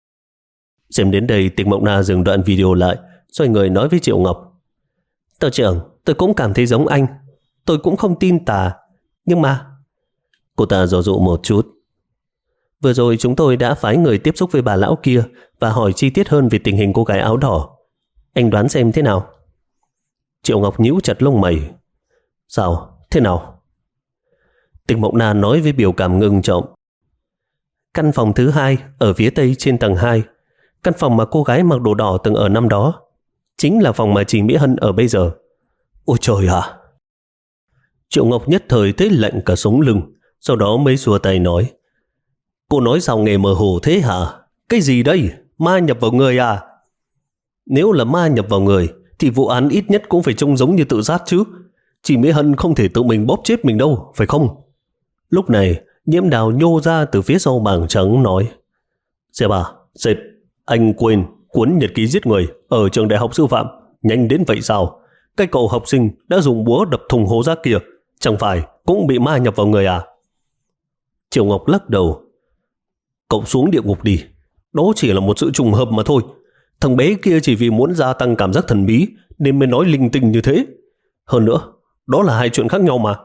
Xem đến đây, Tịch Mộng Na dừng đoạn video lại, xoay người nói với Triệu Ngọc: Tờ trưởng, tôi cũng cảm thấy giống anh. Tôi cũng không tin tà. Nhưng mà... Cô ta dò dụ một chút. Vừa rồi chúng tôi đã phái người tiếp xúc với bà lão kia và hỏi chi tiết hơn về tình hình cô gái áo đỏ. Anh đoán xem thế nào? Triệu Ngọc nhíu chặt lông mày. Sao? Thế nào? Tịch Mộng Na nói với biểu cảm ngưng trọng. Căn phòng thứ hai ở phía tây trên tầng hai, căn phòng mà cô gái mặc đồ đỏ từng ở năm đó, chính là phòng mà chị Mỹ Hân ở bây giờ. Ôi trời ạ! Triệu Ngọc nhất thời thấy lạnh cả sống lưng, sau đó mới xua tay nói: Cô nói sao nghe mơ hồ thế hả? Cái gì đây? Ma nhập vào người à? Nếu là ma nhập vào người thì vụ án ít nhất cũng phải trông giống như tự sát chứ. Chị Mỹ Hân không thể tự mình bóp chết mình đâu, phải không? Lúc này, Nhiễm Đào nhô ra từ phía sau bảng trắng nói: Sếp à, sếp, anh quên cuốn nhật ký giết người ở trường đại học sư phạm nhanh đến vậy sao? Cái cậu học sinh đã dùng búa đập thùng hố rác kia, chẳng phải cũng bị ma nhập vào người à? Triệu Ngọc lắc đầu. Cậu xuống địa ngục đi, đó chỉ là một sự trùng hợp mà thôi. Thằng bé kia chỉ vì muốn gia tăng cảm giác thần bí nên mới nói linh tinh như thế. Hơn nữa, đó là hai chuyện khác nhau mà.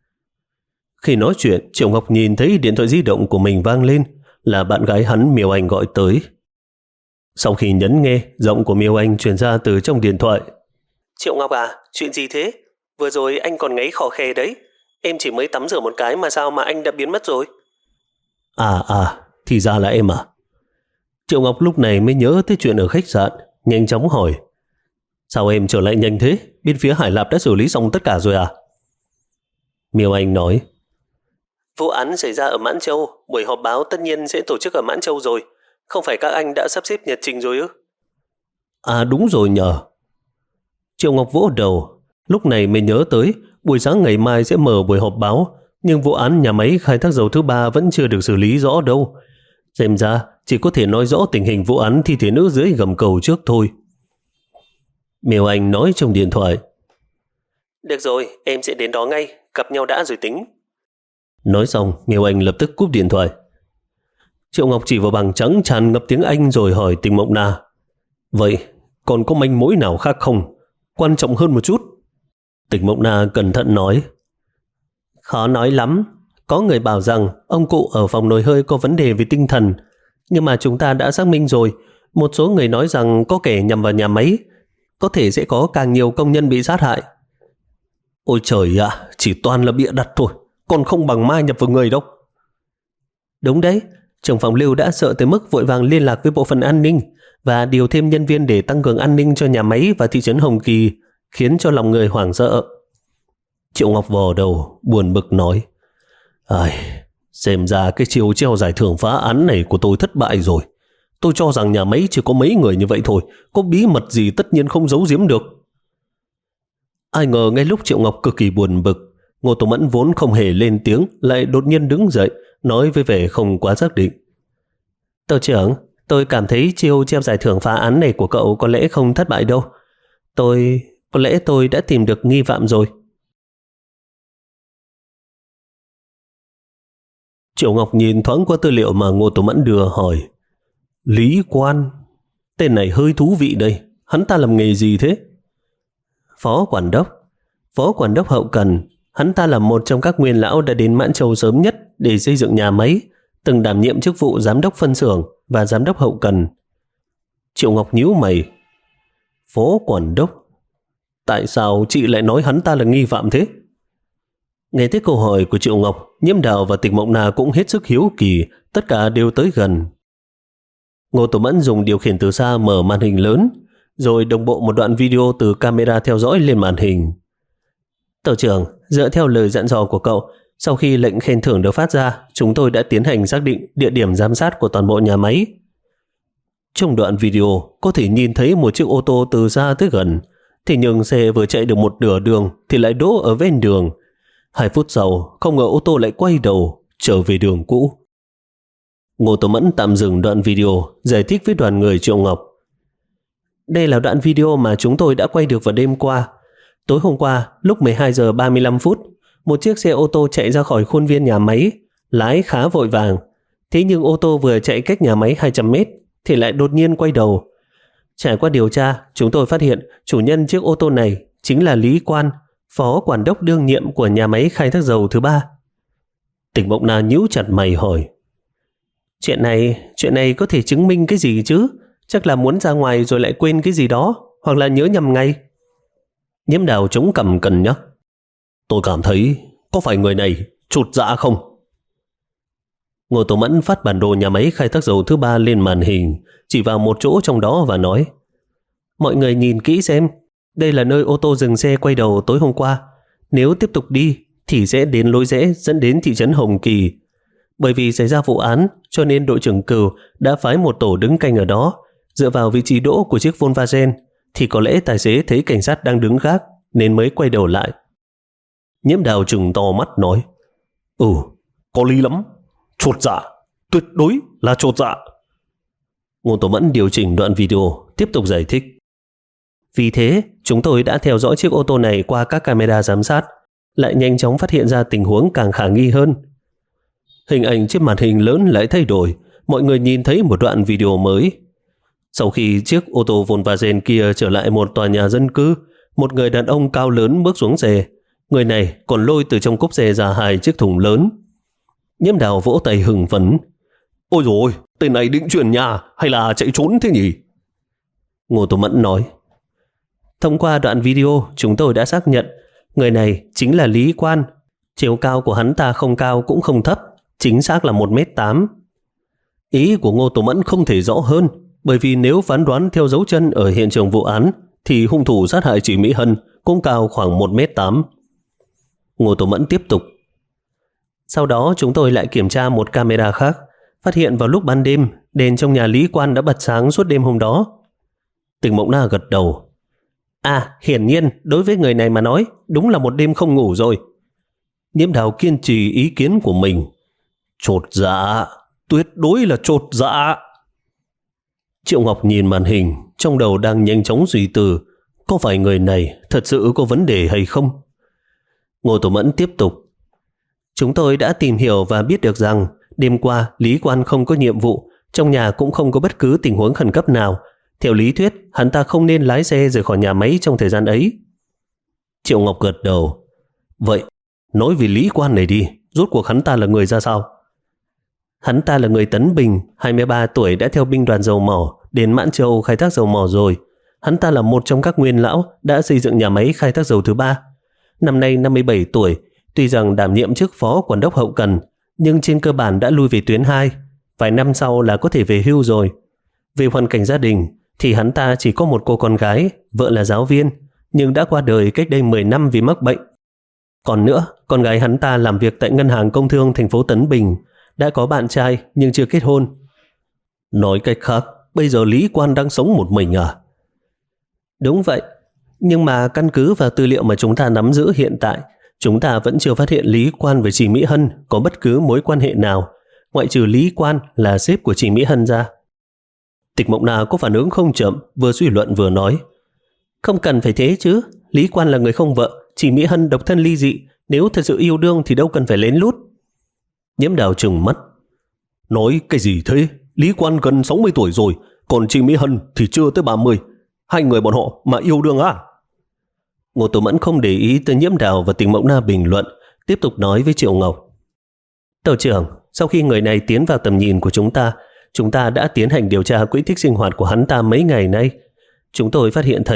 Khi nói chuyện, Triệu Ngọc nhìn thấy điện thoại di động của mình vang lên, là bạn gái hắn Miêu Anh gọi tới. Sau khi nhấn nghe, giọng của Miêu Anh truyền ra từ trong điện thoại. Triệu Ngọc à, chuyện gì thế? Vừa rồi anh còn ngáy khò khè đấy. Em chỉ mới tắm rửa một cái mà sao mà anh đã biến mất rồi? À à, thì ra là em à? Triệu Ngọc lúc này mới nhớ tới chuyện ở khách sạn, nhanh chóng hỏi. Sao em trở lại nhanh thế? Bên phía Hải Lạp đã xử lý xong tất cả rồi à? Miêu Anh nói. Vụ án xảy ra ở Mãn Châu, buổi họp báo tất nhiên sẽ tổ chức ở Mãn Châu rồi. Không phải các anh đã sắp xếp nhật trình rồi ư? À đúng rồi nhờ. Triệu Ngọc vỗ đầu, lúc này mới nhớ tới buổi sáng ngày mai sẽ mở buổi họp báo, nhưng vụ án nhà máy khai thác dầu thứ ba vẫn chưa được xử lý rõ đâu. Xem ra chỉ có thể nói rõ tình hình vụ án thi thể nữ dưới gầm cầu trước thôi. Miêu Anh nói trong điện thoại. Được rồi, em sẽ đến đó ngay, gặp nhau đã rồi tính. Nói xong, Miêu Anh lập tức cúp điện thoại. Triệu Ngọc chỉ vào bảng trắng tràn ngập tiếng Anh rồi hỏi Tịch Mộng Na. Vậy, còn có manh mối nào khác không? Quan trọng hơn một chút. Tịch Mộng Na cẩn thận nói. Khó nói lắm. Có người bảo rằng ông cụ ở phòng nồi hơi có vấn đề về tinh thần. Nhưng mà chúng ta đã xác minh rồi. Một số người nói rằng có kẻ nhằm vào nhà máy. Có thể sẽ có càng nhiều công nhân bị sát hại. Ôi trời ạ, à, chỉ toàn là bịa đặt thôi. Còn không bằng ma nhập vào người đâu. Đúng đấy. Trưởng phòng Lưu đã sợ tới mức vội vàng liên lạc với bộ phận an ninh và điều thêm nhân viên để tăng cường an ninh cho nhà máy và thị trấn Hồng Kỳ, khiến cho lòng người hoảng sợ. Triệu Ngọc vò đầu, buồn bực nói. Ai, xem ra cái chiêu treo giải thưởng phá án này của tôi thất bại rồi. Tôi cho rằng nhà máy chỉ có mấy người như vậy thôi, có bí mật gì tất nhiên không giấu giếm được. Ai ngờ ngay lúc Triệu Ngọc cực kỳ buồn bực, Ngô Tố Mẫn vốn không hề lên tiếng lại đột nhiên đứng dậy, nói với vẻ không quá xác định. Tàu trưởng, tôi cảm thấy chiêu treo giải thưởng phá án này của cậu có lẽ không thất bại đâu. Tôi... có lẽ tôi đã tìm được nghi phạm rồi. Triệu Ngọc nhìn thoáng qua tư liệu mà Ngô Tố Mẫn đưa hỏi. Lý Quan? Tên này hơi thú vị đây. Hắn ta làm nghề gì thế? Phó quản đốc. Phó quản đốc hậu cần. Hắn ta là một trong các nguyên lão đã đến Mãn Châu sớm nhất để xây dựng nhà máy, từng đảm nhiệm chức vụ giám đốc phân xưởng và giám đốc hậu cần. Triệu Ngọc nhíu mày. Phó quản đốc? Tại sao chị lại nói hắn ta là nghi phạm thế? Nghe thấy câu hỏi của Triệu Ngọc, Nhiễm Đào và Tịch Mộng Na cũng hết sức hiếu kỳ, tất cả đều tới gần. Ngô Tổ Mẫn dùng điều khiển từ xa mở màn hình lớn, rồi đồng bộ một đoạn video từ camera theo dõi lên màn hình. Tổ trưởng, dựa theo lời dặn dò của cậu, sau khi lệnh khen thưởng được phát ra, chúng tôi đã tiến hành xác định địa điểm giám sát của toàn bộ nhà máy. Trong đoạn video, có thể nhìn thấy một chiếc ô tô từ xa tới gần, thế nhưng xe vừa chạy được một nửa đường thì lại đỗ ở ven đường. Hai phút sau, không ngờ ô tô lại quay đầu, trở về đường cũ. Ngô Tổ Mẫn tạm dừng đoạn video, giải thích với đoàn người Triệu Ngọc. Đây là đoạn video mà chúng tôi đã quay được vào đêm qua. Tối hôm qua, lúc mười hai giờ ba mươi lăm phút, một chiếc xe ô tô chạy ra khỏi khuôn viên nhà máy, lái khá vội vàng. Thế nhưng ô tô vừa chạy cách nhà máy hai trăm mét thì lại đột nhiên quay đầu. Trải qua điều tra, chúng tôi phát hiện chủ nhân chiếc ô tô này chính là Lý Quan, phó quản đốc đương nhiệm của nhà máy khai thác dầu thứ ba. Tịch Mộng Na nhíu chặt mày hỏi. Chuyện này, chuyện này có thể chứng minh cái gì chứ? Chắc là muốn ra ngoài rồi lại quên cái gì đó, hoặc là nhớ nhầm ngay. Nhiễm Đào chống cằm cân nhắc. Tôi cảm thấy có phải người này chột dạ không? Ngô Tổ Mẫn phát bản đồ nhà máy khai thác dầu thứ ba lên màn hình, chỉ vào một chỗ trong đó và nói. Mọi người nhìn kỹ xem, đây là nơi ô tô dừng xe quay đầu tối hôm qua. Nếu tiếp tục đi thì sẽ đến lối rẽ dẫn đến thị trấn Hồng Kỳ. Bởi vì xảy ra vụ án cho nên đội trưởng Cừu đã phái một tổ đứng canh ở đó. Dựa vào vị trí đỗ của chiếc Volkswagen thì có lẽ tài xế thấy cảnh sát đang đứng gác nên mới quay đầu lại. Nhiễm Đào trừng to mắt nói. Ừ, có lý lắm. Chột dạ, tuyệt đối là chột dạ. Ngô Tổ Mẫn điều chỉnh đoạn video, tiếp tục giải thích. Vì thế, chúng tôi đã theo dõi chiếc ô tô này qua các camera giám sát, lại nhanh chóng phát hiện ra tình huống càng khả nghi hơn. Hình ảnh trên màn hình lớn lại thay đổi, mọi người nhìn thấy một đoạn video mới. Sau khi chiếc ô tô Volkswagen kia trở lại một tòa nhà dân cư, một người đàn ông cao lớn bước xuống xe. Người này còn lôi từ trong cốp xe ra hai chiếc thùng lớn. Nhiễm Đào vỗ tay hưng phấn. Ôi dồi ôi, tên này định chuyển nhà hay là chạy trốn thế nhỉ? Ngô Tổ Mẫn nói. Thông qua đoạn video, chúng tôi đã xác nhận người này chính là Lý Quan. Chiều cao của hắn ta không cao cũng không thấp, chính xác là một mét tám. Ý của Ngô Tổ Mẫn không thể rõ hơn, bởi vì nếu phán đoán theo dấu chân ở hiện trường vụ án thì hung thủ sát hại chị Mỹ Hân cũng cao khoảng một mét tám. Ngô Tổ Mẫn tiếp tục. Sau đó chúng tôi lại kiểm tra một camera khác, phát hiện vào lúc ban đêm, đèn trong nhà Lý Quan đã bật sáng suốt đêm hôm đó. Tịch Mộng Na gật đầu. À, hiển nhiên, đối với người này mà nói, đúng là một đêm không ngủ rồi. Nhiễm Đào kiên trì ý kiến của mình. Chột dạ, tuyệt đối là chột dạ. Triệu Ngọc nhìn màn hình, trong đầu đang nhanh chóng suy tư, có phải người này thật sự có vấn đề hay không? Ngô Tổ Mẫn tiếp tục. Chúng tôi đã tìm hiểu và biết được rằng đêm qua Lý Quan không có nhiệm vụ, trong nhà cũng không có bất cứ tình huống khẩn cấp nào. Theo lý thuyết, hắn ta không nên lái xe rời khỏi nhà máy trong thời gian ấy. Triệu Ngọc gật đầu. Vậy, nói về Lý Quan này đi, rốt cuộc hắn ta là người ra sao? Hắn ta là người Tấn Bình, hai mươi ba tuổi, đã theo binh đoàn dầu mỏ đến Mãn Châu khai thác dầu mỏ rồi. Hắn ta là một trong các nguyên lão đã xây dựng nhà máy khai thác dầu thứ ba. Năm nay năm mươi bảy tuổi, tuy rằng đảm nhiệm chức phó quản đốc hậu cần, nhưng trên cơ bản đã lui về tuyến hai. Vài năm sau là có thể về hưu rồi. Về hoàn cảnh gia đình thì hắn ta chỉ có một cô con gái, vợ là giáo viên, nhưng đã qua đời cách đây mười năm vì mắc bệnh. Còn nữa, con gái hắn ta làm việc tại Ngân hàng Công thương thành phố Tấn Bình, đã có bạn trai nhưng chưa kết hôn. Nói cách khác, bây giờ Lý Quan đang sống một mình à? Đúng vậy, nhưng mà căn cứ vào tư liệu mà chúng ta nắm giữ hiện tại, chúng ta vẫn chưa phát hiện Lý Quan với chị Mỹ Hân có bất cứ mối quan hệ nào, ngoại trừ Lý Quan là sếp của chị Mỹ Hân ra. Tịch Mộng Na có phản ứng không chậm, vừa suy luận vừa nói. Không cần phải thế chứ, Lý Quan là người không vợ, chị Mỹ Hân độc thân ly dị, nếu thật sự yêu đương thì đâu cần phải lén lút. Nhiễm Đào trừng mắt. Nói cái gì thế? Lý Quan gần sáu mươi tuổi rồi, còn chị Mỹ Hân thì chưa tới ba mươi. Hai người bọn họ mà yêu đương à? Ngô Tổ Mẫn không để ý tới Nhiễm Đào và Tịch Mộng Na bình luận, tiếp tục nói với Triệu Ngọc. Tổ trưởng, sau khi người này tiến vào tầm nhìn của chúng ta, chúng ta đã tiến hành điều tra quỹ tích sinh hoạt của hắn ta mấy ngày nay. Chúng tôi phát hiện thấy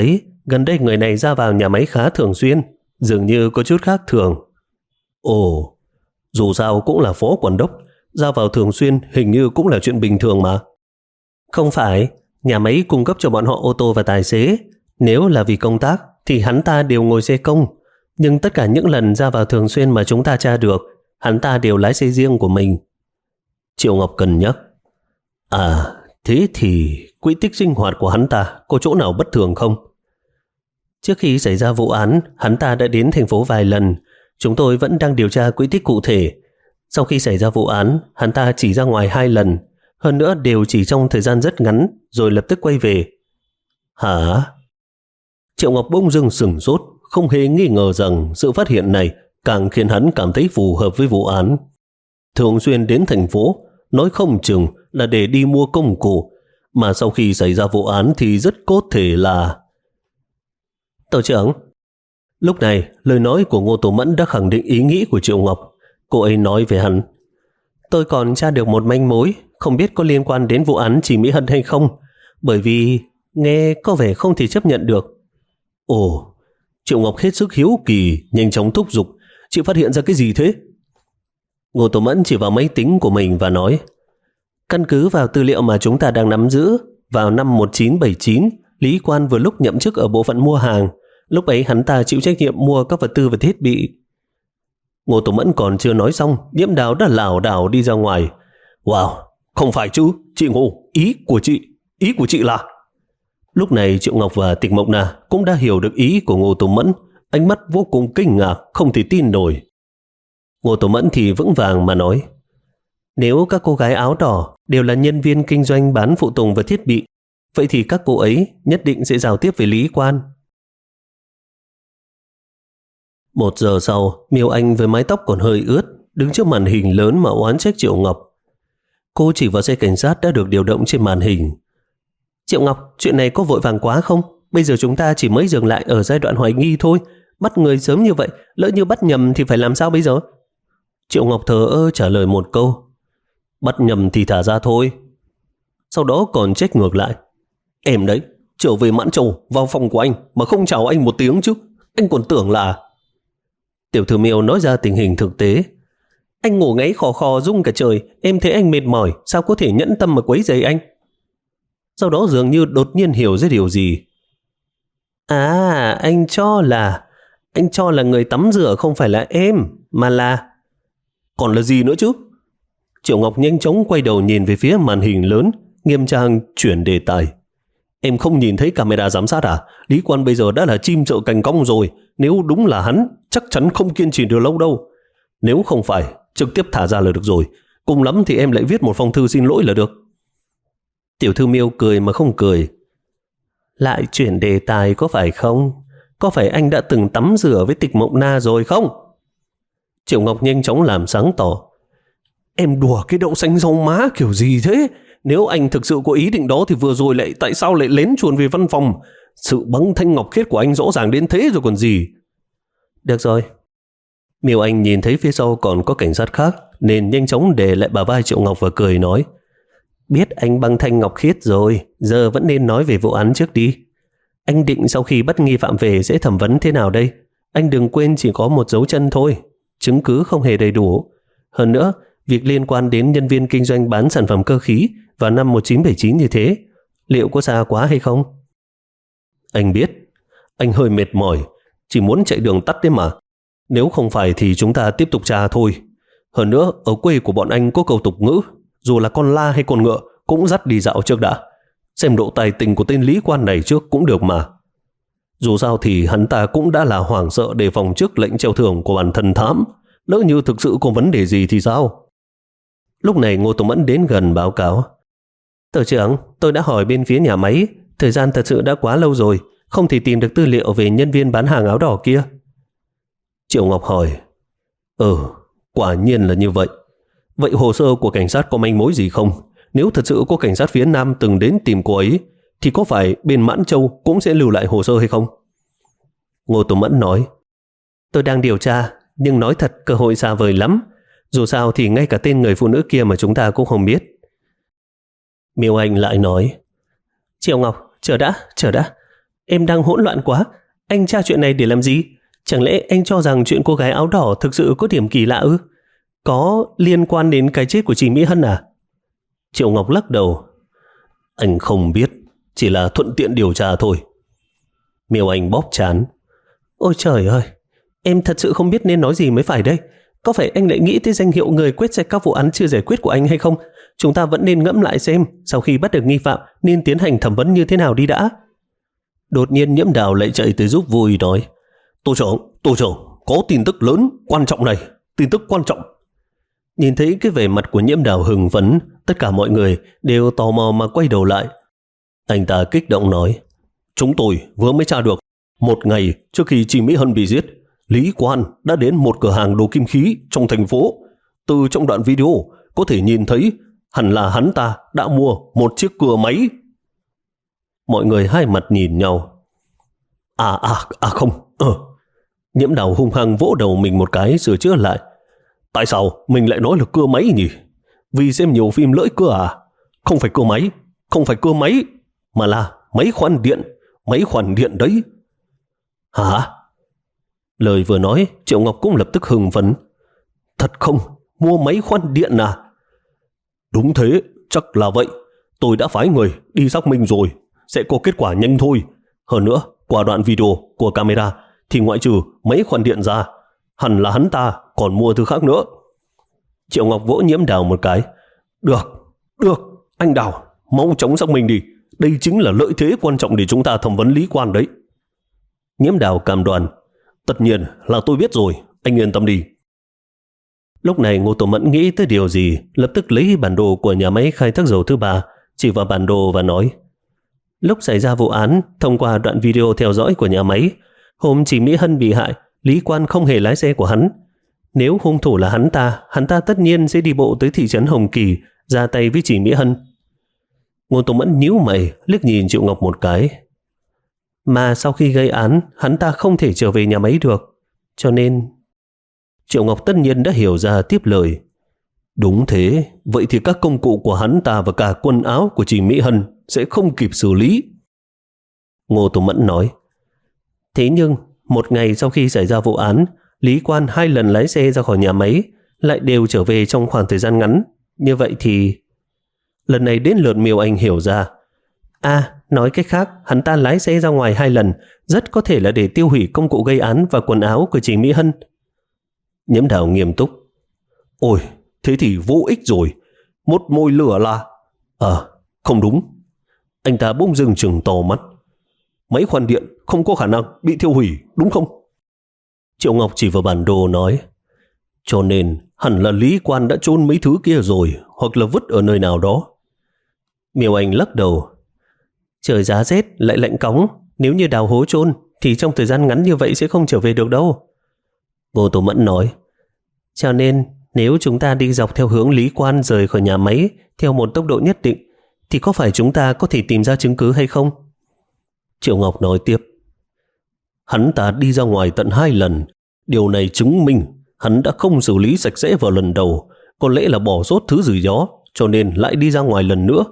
Gần đây người này ra vào nhà máy khá thường xuyên, dường như có chút khác thường. Ồ, dù sao cũng là phó quản đốc, ra vào thường xuyên hình như cũng là chuyện bình thường mà. Không phải, nhà máy cung cấp cho bọn họ ô tô và tài xế. Nếu là vì công tác thì hắn ta đều ngồi xe công. Nhưng tất cả những lần ra vào thường xuyên mà chúng ta tra được, hắn ta đều lái xe riêng của mình. Triệu Ngọc cân nhắc. À, thế thì quỹ tích sinh hoạt của hắn ta có chỗ nào bất thường không? Trước khi xảy ra vụ án, hắn ta đã đến thành phố vài lần. Chúng tôi vẫn đang điều tra quỹ tích cụ thể. Sau khi xảy ra vụ án, hắn ta chỉ ra ngoài hai lần. Hơn nữa đều chỉ trong thời gian rất ngắn, rồi lập tức quay về. Hả? Triệu Ngọc bỗng dưng sửng sốt, không hề nghi ngờ rằng sự phát hiện này càng khiến hắn cảm thấy phù hợp với vụ án. Thường xuyên đến thành phố, nói không chừng là để đi mua công cụ, mà sau khi xảy ra vụ án thì rất có thể là... Tổ trưởng. Lúc này, lời nói của Ngô Tố Mẫn đã khẳng định ý nghĩ của Triệu Ngọc. Cô ấy nói về hắn. Tôi còn tra được một manh mối, không biết có liên quan đến vụ án Trì Mỹ Hân hay không, bởi vì nghe có vẻ không thể chấp nhận được. Ồ, Triệu Ngọc hết sức hiếu kỳ, nhanh chóng thúc giục. Chị phát hiện ra cái gì thế? Ngô Tố Mẫn chỉ vào máy tính của mình và nói, căn cứ vào tư liệu mà chúng ta đang nắm giữ, vào năm một nghìn chín trăm bảy mươi chín, Lý Quan vừa lúc nhậm chức ở bộ phận mua hàng. Lúc ấy hắn ta chịu trách nhiệm mua các vật tư và thiết bị. Ngô Tố Mẫn còn chưa nói xong, Nhiễm Đào đã lảo đảo đi ra ngoài. Wow, không phải chứ, chị Ngô, ý của chị, ý của chị là... Lúc này Triệu Ngọc và Tịch Mộng Na cũng đã hiểu được ý của Ngô Tố Mẫn, ánh mắt vô cùng kinh ngạc, không thể tin nổi. Ngô Tố Mẫn thì vững vàng mà nói, nếu các cô gái áo đỏ đều là nhân viên kinh doanh bán phụ tùng và thiết bị, vậy thì các cô ấy nhất định sẽ giao tiếp với Lý Quan. Một giờ sau, Miêu Anh với mái tóc còn hơi ướt, đứng trước màn hình lớn mà oán trách Triệu Ngọc. Cô chỉ vào xe cảnh sát đã được điều động trên màn hình. Triệu Ngọc, chuyện này có vội vàng quá không? Bây giờ chúng ta chỉ mới dừng lại ở giai đoạn hoài nghi thôi. Bắt người sớm như vậy, lỡ như bắt nhầm thì phải làm sao bây giờ? Triệu Ngọc thờ ơ trả lời một câu. Bắt nhầm thì thả ra thôi. Sau đó còn trách ngược lại. Em đấy, trở về Mãn Châu, vào phòng của anh mà không chào anh một tiếng chứ. Anh còn tưởng là... Tiểu thư Miêu nói ra tình hình thực tế. Anh ngủ ngáy khò khò rung cả trời, em thấy anh mệt mỏi, sao có thể nhẫn tâm mà quấy rầy anh? Sau đó dường như đột nhiên hiểu ra điều gì. À, anh cho là... Anh cho là người tắm rửa không phải là em, mà là... Còn là gì nữa chứ? Triệu Ngọc nhanh chóng quay đầu nhìn về phía màn hình lớn, nghiêm trang chuyển đề tài. Em không nhìn thấy camera giám sát à? Lý Quan bây giờ đã là chim trợ cành cong rồi. Nếu đúng là hắn, chắc chắn không kiên trì được lâu đâu. Nếu không phải, trực tiếp thả ra là được rồi. Cùng lắm thì em lại viết một phong thư xin lỗi là được. Tiểu thư Miêu cười mà không cười. Lại chuyển đề tài có phải không? Có phải anh đã từng tắm rửa với Tịch Mộng Na rồi không? Triệu Ngọc nhanh chóng làm sáng tỏ. Em đùa cái đậu xanh rau má kiểu gì thế? Nếu anh thực sự có ý định đó thì vừa rồi lại tại sao lại lén chuồn về văn phòng? Sự băng thanh ngọc khiết của anh rõ ràng đến thế rồi còn gì. Được rồi. Miêu Anh nhìn thấy phía sau còn có cảnh sát khác nên nhanh chóng để lại bả vai Triệu Ngọc và cười nói. Biết anh băng thanh ngọc khiết rồi, giờ vẫn nên nói về vụ án trước đi. Anh định sau khi bắt nghi phạm về sẽ thẩm vấn thế nào đây? Anh đừng quên chỉ có một dấu chân thôi, chứng cứ không hề đầy đủ. Hơn nữa, việc liên quan đến nhân viên kinh doanh bán sản phẩm cơ khí vào năm một nghìn chín trăm bảy mươi chín như thế, liệu có xa quá hay không? Anh biết, anh hơi mệt mỏi, chỉ muốn chạy đường tắt đấy mà. Nếu không phải thì chúng ta tiếp tục tra thôi. Hơn nữa, ở quê của bọn anh có câu tục ngữ, dù là con la hay con ngựa cũng dắt đi dạo trước đã. Xem độ tài tình của tên Lý Quan này trước cũng được mà. Dù sao thì hắn ta cũng đã là hoảng sợ đề phòng trước lệnh treo thưởng của bản thân thám. Lỡ như thực sự có vấn đề gì thì sao? Lúc này Ngô Tố Mẫn đến gần báo cáo. Tổ trưởng, tôi đã hỏi bên phía nhà máy, thời gian thật sự đã quá lâu rồi, không thể tìm được tư liệu về nhân viên bán hàng áo đỏ kia. Triệu Ngọc hỏi. Ừ, quả nhiên là như vậy. Vậy hồ sơ của cảnh sát có manh mối gì không? Nếu thật sự có cảnh sát phía Nam từng đến tìm cô ấy, thì có phải bên Mãn Châu cũng sẽ lưu lại hồ sơ hay không? Ngô Tố Mẫn nói. Tôi đang điều tra, nhưng nói thật cơ hội xa vời lắm. Dù sao thì ngay cả tên người phụ nữ kia mà chúng ta cũng không biết. Miêu Anh lại nói. Triệu Ngọc, chờ đã, chờ đã. Em đang hỗn loạn quá. Anh tra chuyện này để làm gì? Chẳng lẽ anh cho rằng chuyện cô gái áo đỏ thực sự có điểm kỳ lạ ư? Có liên quan đến cái chết của chị Mỹ Hân à? Triệu Ngọc lắc đầu. Anh không biết, chỉ là thuận tiện điều tra thôi. Miêu Anh bóp trán. Ôi trời ơi, em thật sự không biết nên nói gì mới phải đây. Có phải anh lại nghĩ tới danh hiệu người quét sạch các vụ án chưa giải quyết của anh hay không? Chúng ta vẫn nên ngẫm lại xem sau khi bắt được nghi phạm nên tiến hành thẩm vấn như thế nào đi đã. Đột nhiên Nhiễm Đào lại chạy tới giúp vui nói. Tổ trưởng, tổ trưởng, có tin tức lớn, quan trọng này, tin tức quan trọng. Nhìn thấy cái vẻ mặt của Nhiễm Đào hưng phấn, tất cả mọi người đều tò mò mà quay đầu lại. Anh ta kích động nói. Chúng tôi vừa mới tra được, một ngày trước khi chị Mỹ Hân bị giết, Lý Quan đã đến một cửa hàng đồ kim khí trong thành phố. Từ trong đoạn video có thể nhìn thấy hẳn là hắn ta đã mua một chiếc cưa máy. Mọi người hai mặt nhìn nhau. À à à không, ờ. Nhiễm Đào hung hăng vỗ đầu mình một cái sửa chữa lại. Tại sao mình lại nói là cưa máy nhỉ? Vì xem nhiều phim lưỡi cưa à? Không phải cưa máy, không phải cưa máy, mà là máy khoan điện, máy khoan điện đấy. Hả? Lời vừa nói, Triệu Ngọc cũng lập tức hưng phấn. Thật không? Mua máy khoan điện à? Đúng thế, chắc là vậy. Tôi đã phái người đi xác minh rồi, sẽ có kết quả nhanh thôi. Hơn nữa, qua đoạn video của camera thì ngoại trừ máy khoan điện ra, hẳn là hắn ta còn mua thứ khác nữa. Triệu Ngọc vỗ Nhiễm Đào một cái. Được, được, anh Đào, mau chóng xác minh đi. Đây chính là lợi thế quan trọng để chúng ta thẩm vấn Lý Quan đấy. Nhiễm Đào cam đoan. Tất nhiên là tôi biết rồi, anh yên tâm đi. Lúc này Ngô Tổ Mẫn nghĩ tới điều gì, lập tức lấy bản đồ của nhà máy khai thác dầu thứ ba, chỉ vào bản đồ và nói. Lúc xảy ra vụ án, thông qua đoạn video theo dõi của nhà máy, hôm chị Mỹ Hân bị hại, Lý Quan không hề lái xe của hắn. Nếu hung thủ là hắn ta, hắn ta tất nhiên sẽ đi bộ tới thị trấn Hồng Kỳ, ra tay với chị Mỹ Hân. Ngô Tổ Mẫn nhíu mày, liếc nhìn Triệu Ngọc một cái. Mà sau khi gây án, hắn ta không thể trở về nhà máy được. Cho nên... Triệu Ngọc tất nhiên đã hiểu ra tiếp lời. Đúng thế, vậy thì các công cụ của hắn ta và cả quần áo của chị Mỹ Hân sẽ không kịp xử lý. Ngô Tổ Mẫn nói. Thế nhưng, một ngày sau khi xảy ra vụ án, Lý Quan hai lần lái xe ra khỏi nhà máy, lại đều trở về trong khoảng thời gian ngắn. Như vậy thì... Lần này đến lượt Miêu Anh hiểu ra. À, nói cách khác, hắn ta lái xe ra ngoài hai lần, rất có thể là để tiêu hủy công cụ gây án và quần áo của chị Mỹ Hân. Nhiễm Đào nghiêm túc. Ôi, thế thì vô ích rồi. Một mồi lửa là... Ờ, à, không đúng. Anh ta bỗng dưng trừng to mắt. Máy khoan điện không có khả năng bị thiêu hủy, đúng không? Triệu Ngọc chỉ vào bản đồ nói. Cho nên hẳn là Lý Quan đã chôn mấy thứ kia rồi, hoặc là vứt ở nơi nào đó. Miêu Anh lắc đầu. Trời giá rét lại lạnh cóng, nếu như đào hố chôn thì trong thời gian ngắn như vậy sẽ không trở về được đâu. Ngô Tổ Mẫn nói. Cho nên nếu chúng ta đi dọc theo hướng Lý Quan rời khỏi nhà máy theo một tốc độ nhất định, thì có phải chúng ta có thể tìm ra chứng cứ hay không? Triệu Ngọc nói tiếp. Hắn ta đi ra ngoài tận hai lần. Điều này chứng minh hắn đã không xử lý sạch sẽ vào lần đầu, có lẽ là bỏ sót thứ gì đó, cho nên lại đi ra ngoài lần nữa.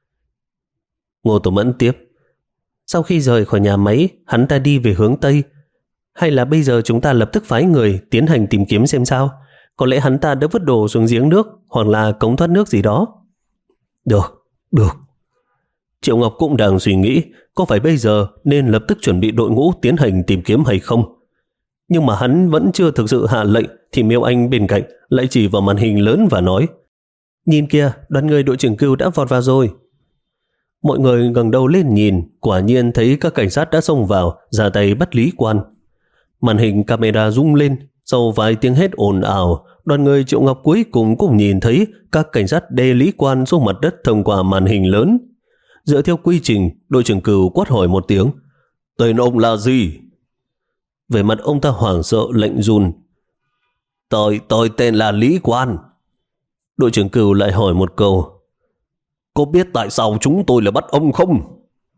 Ngô Tổ Mẫn tiếp. Sau khi rời khỏi nhà máy, hắn ta đi về hướng Tây. Hay là bây giờ chúng ta lập tức phái người tiến hành tìm kiếm xem sao? Có lẽ hắn ta đã vứt đồ xuống giếng nước hoặc là cống thoát nước gì đó. Được, được. Triệu Ngọc cũng đang suy nghĩ có phải bây giờ nên lập tức chuẩn bị đội ngũ tiến hành tìm kiếm hay không. Nhưng mà hắn vẫn chưa thực sự hạ lệnh thì Miêu Anh bên cạnh lại chỉ vào màn hình lớn và nói. Nhìn kìa, đoàn người đội trưởng Cưu đã vọt vào rồi. Mọi người ngẩng đầu lên nhìn, quả nhiên thấy các cảnh sát đã xông vào, ra tay bắt Lý Quan. Màn hình camera rung lên, sau vài tiếng hét ồn ào, đoàn người Triệu Ngọc cuối cùng cũng nhìn thấy các cảnh sát đè Lý Quan xuống mặt đất thông qua màn hình lớn. Dựa theo quy trình, đội trưởng Cừu quát hỏi một tiếng. Tên ông là gì? Về mặt ông ta hoảng sợ lạnh run. Tôi, tôi tên là Lý Quan. Đội trưởng Cừu lại hỏi một câu. Có biết tại sao chúng tôi lại bắt ông không?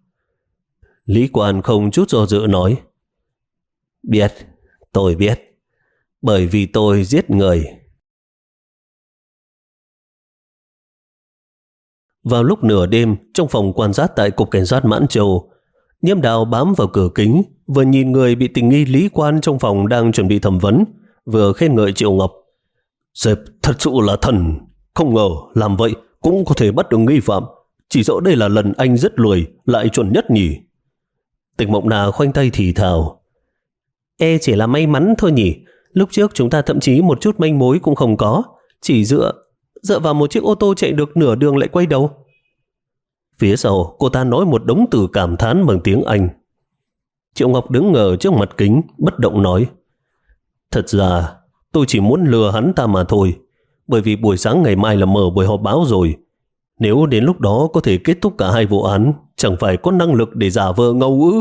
Lý Quan không chút do dự nói. Biết, tôi biết. Bởi vì tôi giết người. Vào lúc nửa đêm, trong phòng quan sát tại Cục Cảnh sát Mãn Châu, Nhiễm Đào bám vào cửa kính, vừa nhìn người bị tình nghi Lý Quan trong phòng đang chuẩn bị thẩm vấn, vừa khen ngợi Triệu Ngọc. Sếp thật sự là thần, không ngờ làm vậy cũng có thể bắt được nghi phạm. Chỉ sợ đây là lần anh rất lười lại chuẩn nhất nhỉ. Tịch Mộng Na khoanh tay thì thào. E chỉ là may mắn thôi nhỉ. Lúc trước chúng ta thậm chí một chút manh mối cũng không có, chỉ dựa dựa vào một chiếc ô tô chạy được nửa đường lại quay đầu. Phía sau cô ta nói một đống từ cảm thán bằng tiếng Anh. Triệu Ngọc đứng ngờ trước mặt kính, bất động nói. Thật ra tôi chỉ muốn lừa hắn ta mà thôi, bởi vì buổi sáng ngày mai là mở buổi họp báo rồi. Nếu đến lúc đó có thể kết thúc cả hai vụ án, chẳng phải có năng lực để giả vờ ngâu ư?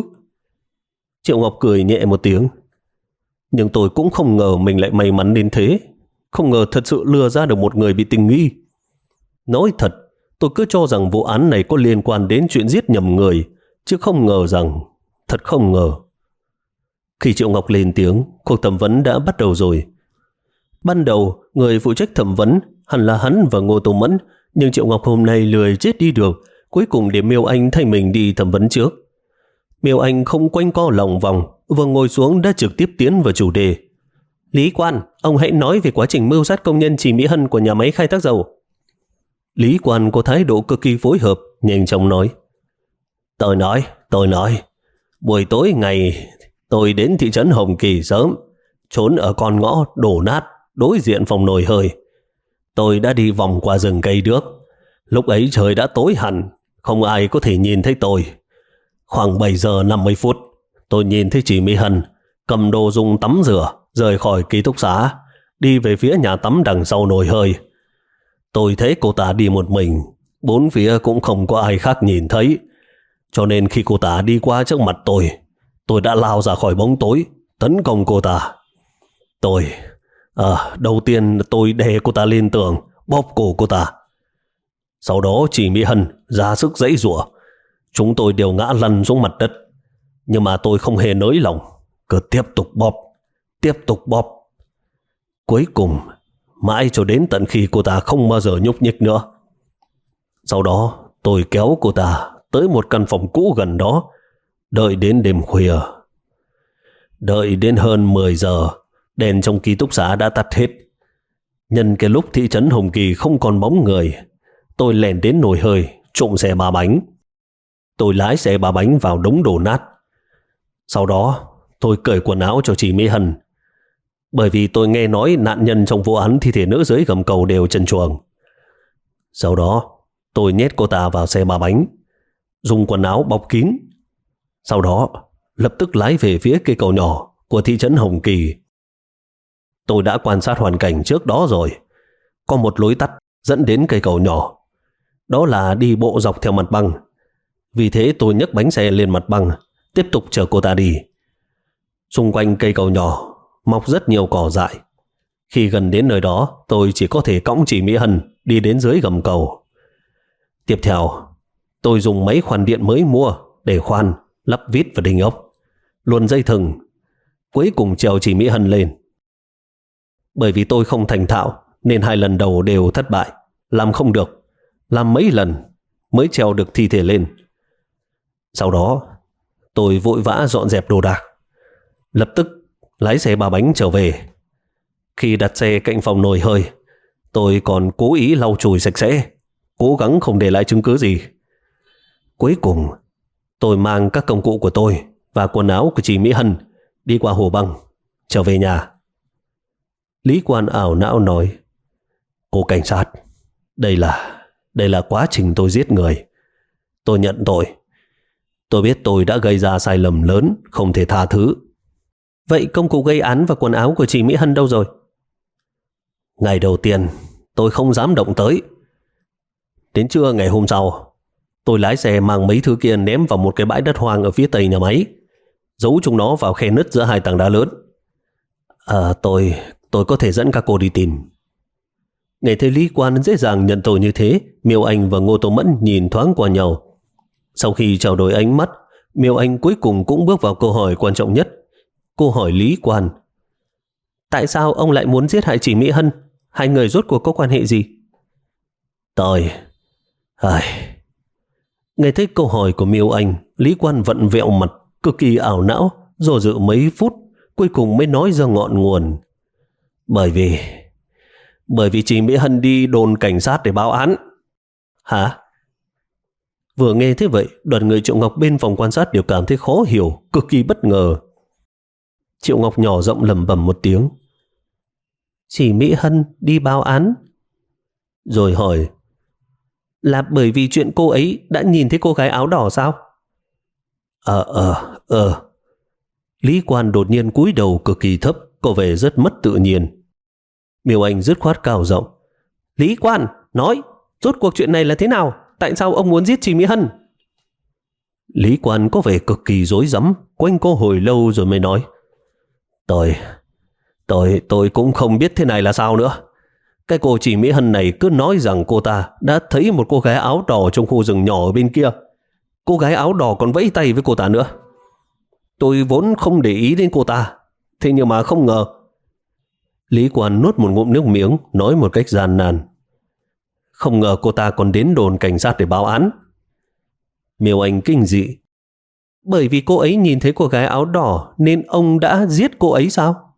Triệu Ngọc cười nhẹ một tiếng. Nhưng tôi cũng không ngờ mình lại may mắn đến thế. Không ngờ thật sự lừa ra được một người bị tình nghi. Nói thật, tôi cứ cho rằng vụ án này có liên quan đến chuyện giết nhầm người, chứ không ngờ rằng, thật không ngờ. Khi Triệu Ngọc lên tiếng, cuộc thẩm vấn đã bắt đầu rồi. Ban đầu, người phụ trách thẩm vấn hẳn là hắn và Ngô Tô Mẫn, nhưng Triệu Ngọc hôm nay lười chết đi được, cuối cùng để Miêu Anh thay mình đi thẩm vấn trước. Miêu Anh không quanh co lòng vòng, vừa ngồi xuống đã trực tiếp tiến vào chủ đề. Lý Quan, ông hãy nói về quá trình mưu sát công nhân Trì Mỹ Hân của nhà máy khai thác dầu. Lý Quan có thái độ cực kỳ phối hợp, nhanh chóng nói. Tôi nói, tôi nói. Buổi tối ngày tôi đến thị trấn Hồng Kỳ sớm, trốn ở con ngõ đổ nát đối diện phòng nồi hơi. Tôi đã đi vòng qua rừng cây đước. Lúc ấy trời đã tối hẳn, không ai có thể nhìn thấy tôi. Khoảng bảy giờ năm mươi phút, tôi nhìn thấy chị Mỹ Hân cầm đồ dùng tắm rửa, rời khỏi ký túc xá, đi về phía nhà tắm đằng sau nồi hơi. Tôi thấy cô ta đi một mình, bốn phía cũng không có ai khác nhìn thấy. Cho nên khi cô ta đi qua trước mặt tôi, tôi đã lao ra khỏi bóng tối, tấn công cô ta. Tôi, à, đầu tiên tôi đè cô ta lên tường, bóp cổ cô ta. Sau đó chị Mỹ Hân ra sức giãy giụa. Chúng tôi đều ngã lăn xuống mặt đất. Nhưng mà tôi không hề nới lòng, cứ tiếp tục bóp, tiếp tục bóp. Cuối cùng, mãi cho đến tận khi cô ta không bao giờ nhúc nhích nữa. Sau đó, tôi kéo cô ta tới một căn phòng cũ gần đó, đợi đến đêm khuya. Đợi đến hơn mười giờ, đèn trong ký túc xá đã tắt hết. Nhân cái lúc thị trấn Hồng Kỳ không còn bóng người, tôi lèn đến nồi hơi, trộm xe ba bánh. Tôi lái xe ba bánh vào đống đổ nát. Sau đó, tôi cởi quần áo cho chị Mỹ Hân. Bởi vì tôi nghe nói nạn nhân trong vụ án thi thể nữ dưới gầm cầu đều trần truồng. Sau đó, tôi nhét cô ta vào xe ba bánh, dùng quần áo bọc kín. Sau đó, lập tức lái về phía cây cầu nhỏ của thị trấn Hồng Kỳ. Tôi đã quan sát hoàn cảnh trước đó rồi. Có một lối tắt dẫn đến cây cầu nhỏ. Đó là đi bộ dọc theo mặt băng. Vì thế tôi nhấc bánh xe lên mặt băng, tiếp tục chở cô ta đi. Xung quanh cây cầu nhỏ mọc rất nhiều cỏ dại. Khi gần đến nơi đó, tôi chỉ có thể cõng chị Mỹ Hân đi đến dưới gầm cầu. Tiếp theo, tôi dùng máy khoan điện mới mua để khoan, lắp vít và đinh ốc, luồn dây thừng, cuối cùng treo chị Mỹ Hân lên. Bởi vì tôi không thành thạo nên hai lần đầu đều thất bại, làm không được, làm mấy lần mới treo được thi thể lên. Sau đó, tôi vội vã dọn dẹp đồ đạc, lập tức lái xe ba bánh trở về. Khi đặt xe cạnh phòng nồi hơi, tôi còn cố ý lau chùi sạch sẽ, cố gắng không để lại chứng cứ gì. Cuối cùng, tôi mang các công cụ của tôi và quần áo của chị Mỹ Hân đi qua hồ băng, trở về nhà. Lý Quan ảo não nói, cô cảnh sát, đây là, đây là quá trình tôi giết người. Tôi nhận tội. Tôi biết tôi đã gây ra sai lầm lớn, không thể tha thứ. Vậy công cụ gây án và quần áo của chị Mỹ Hân đâu rồi? Ngày đầu tiên, tôi không dám động tới. Đến trưa ngày hôm sau, tôi lái xe mang mấy thứ kia ném vào một cái bãi đất hoang ở phía tây nhà máy, giấu chúng nó vào khe nứt giữa hai tảng đá lớn. À, tôi, tôi có thể dẫn các cô đi tìm. Nghe thấy Lý Quan dễ dàng nhận tội như thế, Miêu Anh và Ngô Tô Mẫn nhìn thoáng qua nhau. Sau khi trao đổi ánh mắt, Miêu Anh cuối cùng cũng bước vào câu hỏi quan trọng nhất. Cô hỏi Lý Quan, tại sao ông lại muốn giết hại chị Mỹ Hân? Hai người rốt cuộc có quan hệ gì? Tôi... Ai... Nghe thấy câu hỏi của Miêu Anh, Lý Quan vặn vẹo mặt, cực kỳ ảo não, do dự mấy phút, cuối cùng mới nói ra ngọn nguồn. Bởi vì, bởi vì chị Mỹ Hân đi đồn cảnh sát để báo án. Hả? Vừa nghe thế vậy, đoàn người Triệu Ngọc bên phòng quan sát đều cảm thấy khó hiểu, cực kỳ bất ngờ. Triệu Ngọc nhỏ giọng lẩm bẩm một tiếng. Chị Mỹ Hân đi báo án? Rồi hỏi, là bởi vì chuyện cô ấy đã nhìn thấy cô gái áo đỏ sao? Ờ, ờ, ờ. Lý Quan đột nhiên cúi đầu cực kỳ thấp, có vẻ rất mất tự nhiên. Miêu Anh dứt khoát cao giọng. Lý Quan, nói, rốt cuộc chuyện này là thế nào? Tại sao ông muốn giết chị Mỹ Hân? Lý Quan có vẻ cực kỳ rối rắm, quanh cô hồi lâu rồi mới nói. Tôi, tôi, tôi cũng không biết thế này là sao nữa. Cái cô chị Mỹ Hân này cứ nói rằng cô ta đã thấy một cô gái áo đỏ trong khu rừng nhỏ ở bên kia. Cô gái áo đỏ còn vẫy tay với cô ta nữa. Tôi vốn không để ý đến cô ta, thế nhưng mà không ngờ. Lý Quan nuốt một ngụm nước miếng, nói một cách gian nan. Không ngờ cô ta còn đến đồn cảnh sát để báo án. Miêu Anh kinh dị. Bởi vì cô ấy nhìn thấy cô gái áo đỏ nên ông đã giết cô ấy sao?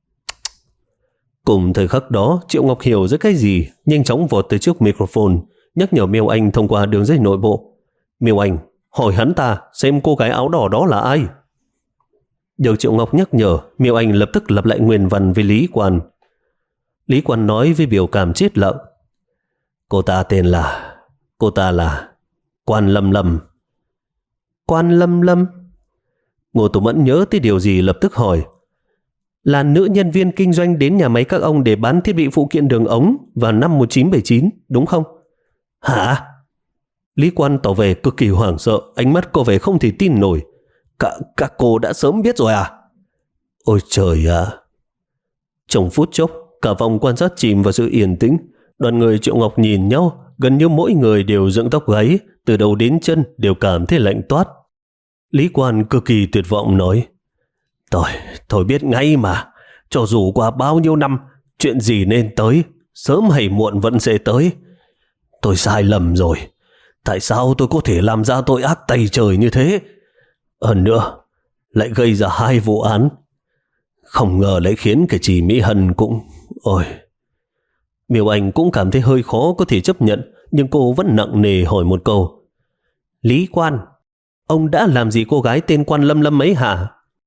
Cùng thời khắc đó, Triệu Ngọc hiểu ra cái gì, nhanh chóng vọt tới trước microphone, nhắc nhở Miêu Anh thông qua đường dây nội bộ. Miêu Anh, hỏi hắn ta xem cô gái áo đỏ đó là ai. Được Triệu Ngọc nhắc nhở, Miêu Anh lập tức lặp lại nguyền văn với Lý Quan. Lý Quan nói với biểu cảm chết lặng. Cô ta tên là... Cô ta là... Quan Lâm Lâm. Quan Lâm Lâm? Ngô Tố Mẫn nhớ tới điều gì lập tức hỏi. Là nữ nhân viên kinh doanh đến nhà máy các ông để bán thiết bị phụ kiện đường ống vào năm một nghìn chín trăm bảy mươi chín, đúng không? Hả? Lý Quan tỏ vẻ cực kỳ hoảng sợ, ánh mắt có vẻ không thể tin nổi. Cả, các cô đã sớm biết rồi à? Ôi trời ạ! À. Trong phút chốc, cả vòng quan sát chìm vào sự yên tĩnh. Đoàn người Triệu Ngọc nhìn nhau, gần như mỗi người đều dựng tóc gáy, từ đầu đến chân đều cảm thấy lạnh toát. Lý Quan cực kỳ tuyệt vọng nói. Tôi, tôi biết ngay mà, cho dù qua bao nhiêu năm, chuyện gì nên tới, sớm hay muộn vẫn sẽ tới. Tôi sai lầm rồi. Tại sao tôi có thể làm ra tội ác tày trời như thế? Hơn nữa, lại gây ra hai vụ án. Không ngờ lại khiến cái chị Mỹ Hân cũng... Ôi... Miêu Anh cũng cảm thấy hơi khó có thể chấp nhận, nhưng cô vẫn nặng nề hỏi một câu. Lý Quan, ông đã làm gì cô gái tên Quan Lâm Lâm ấy hả?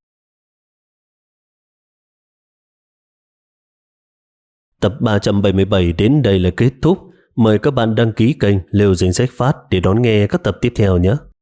Tập ba trăm bảy mươi bảy đến đây là kết thúc. Mời các bạn đăng ký kênh Lều Danh Sách Phát để đón nghe các tập tiếp theo nhé.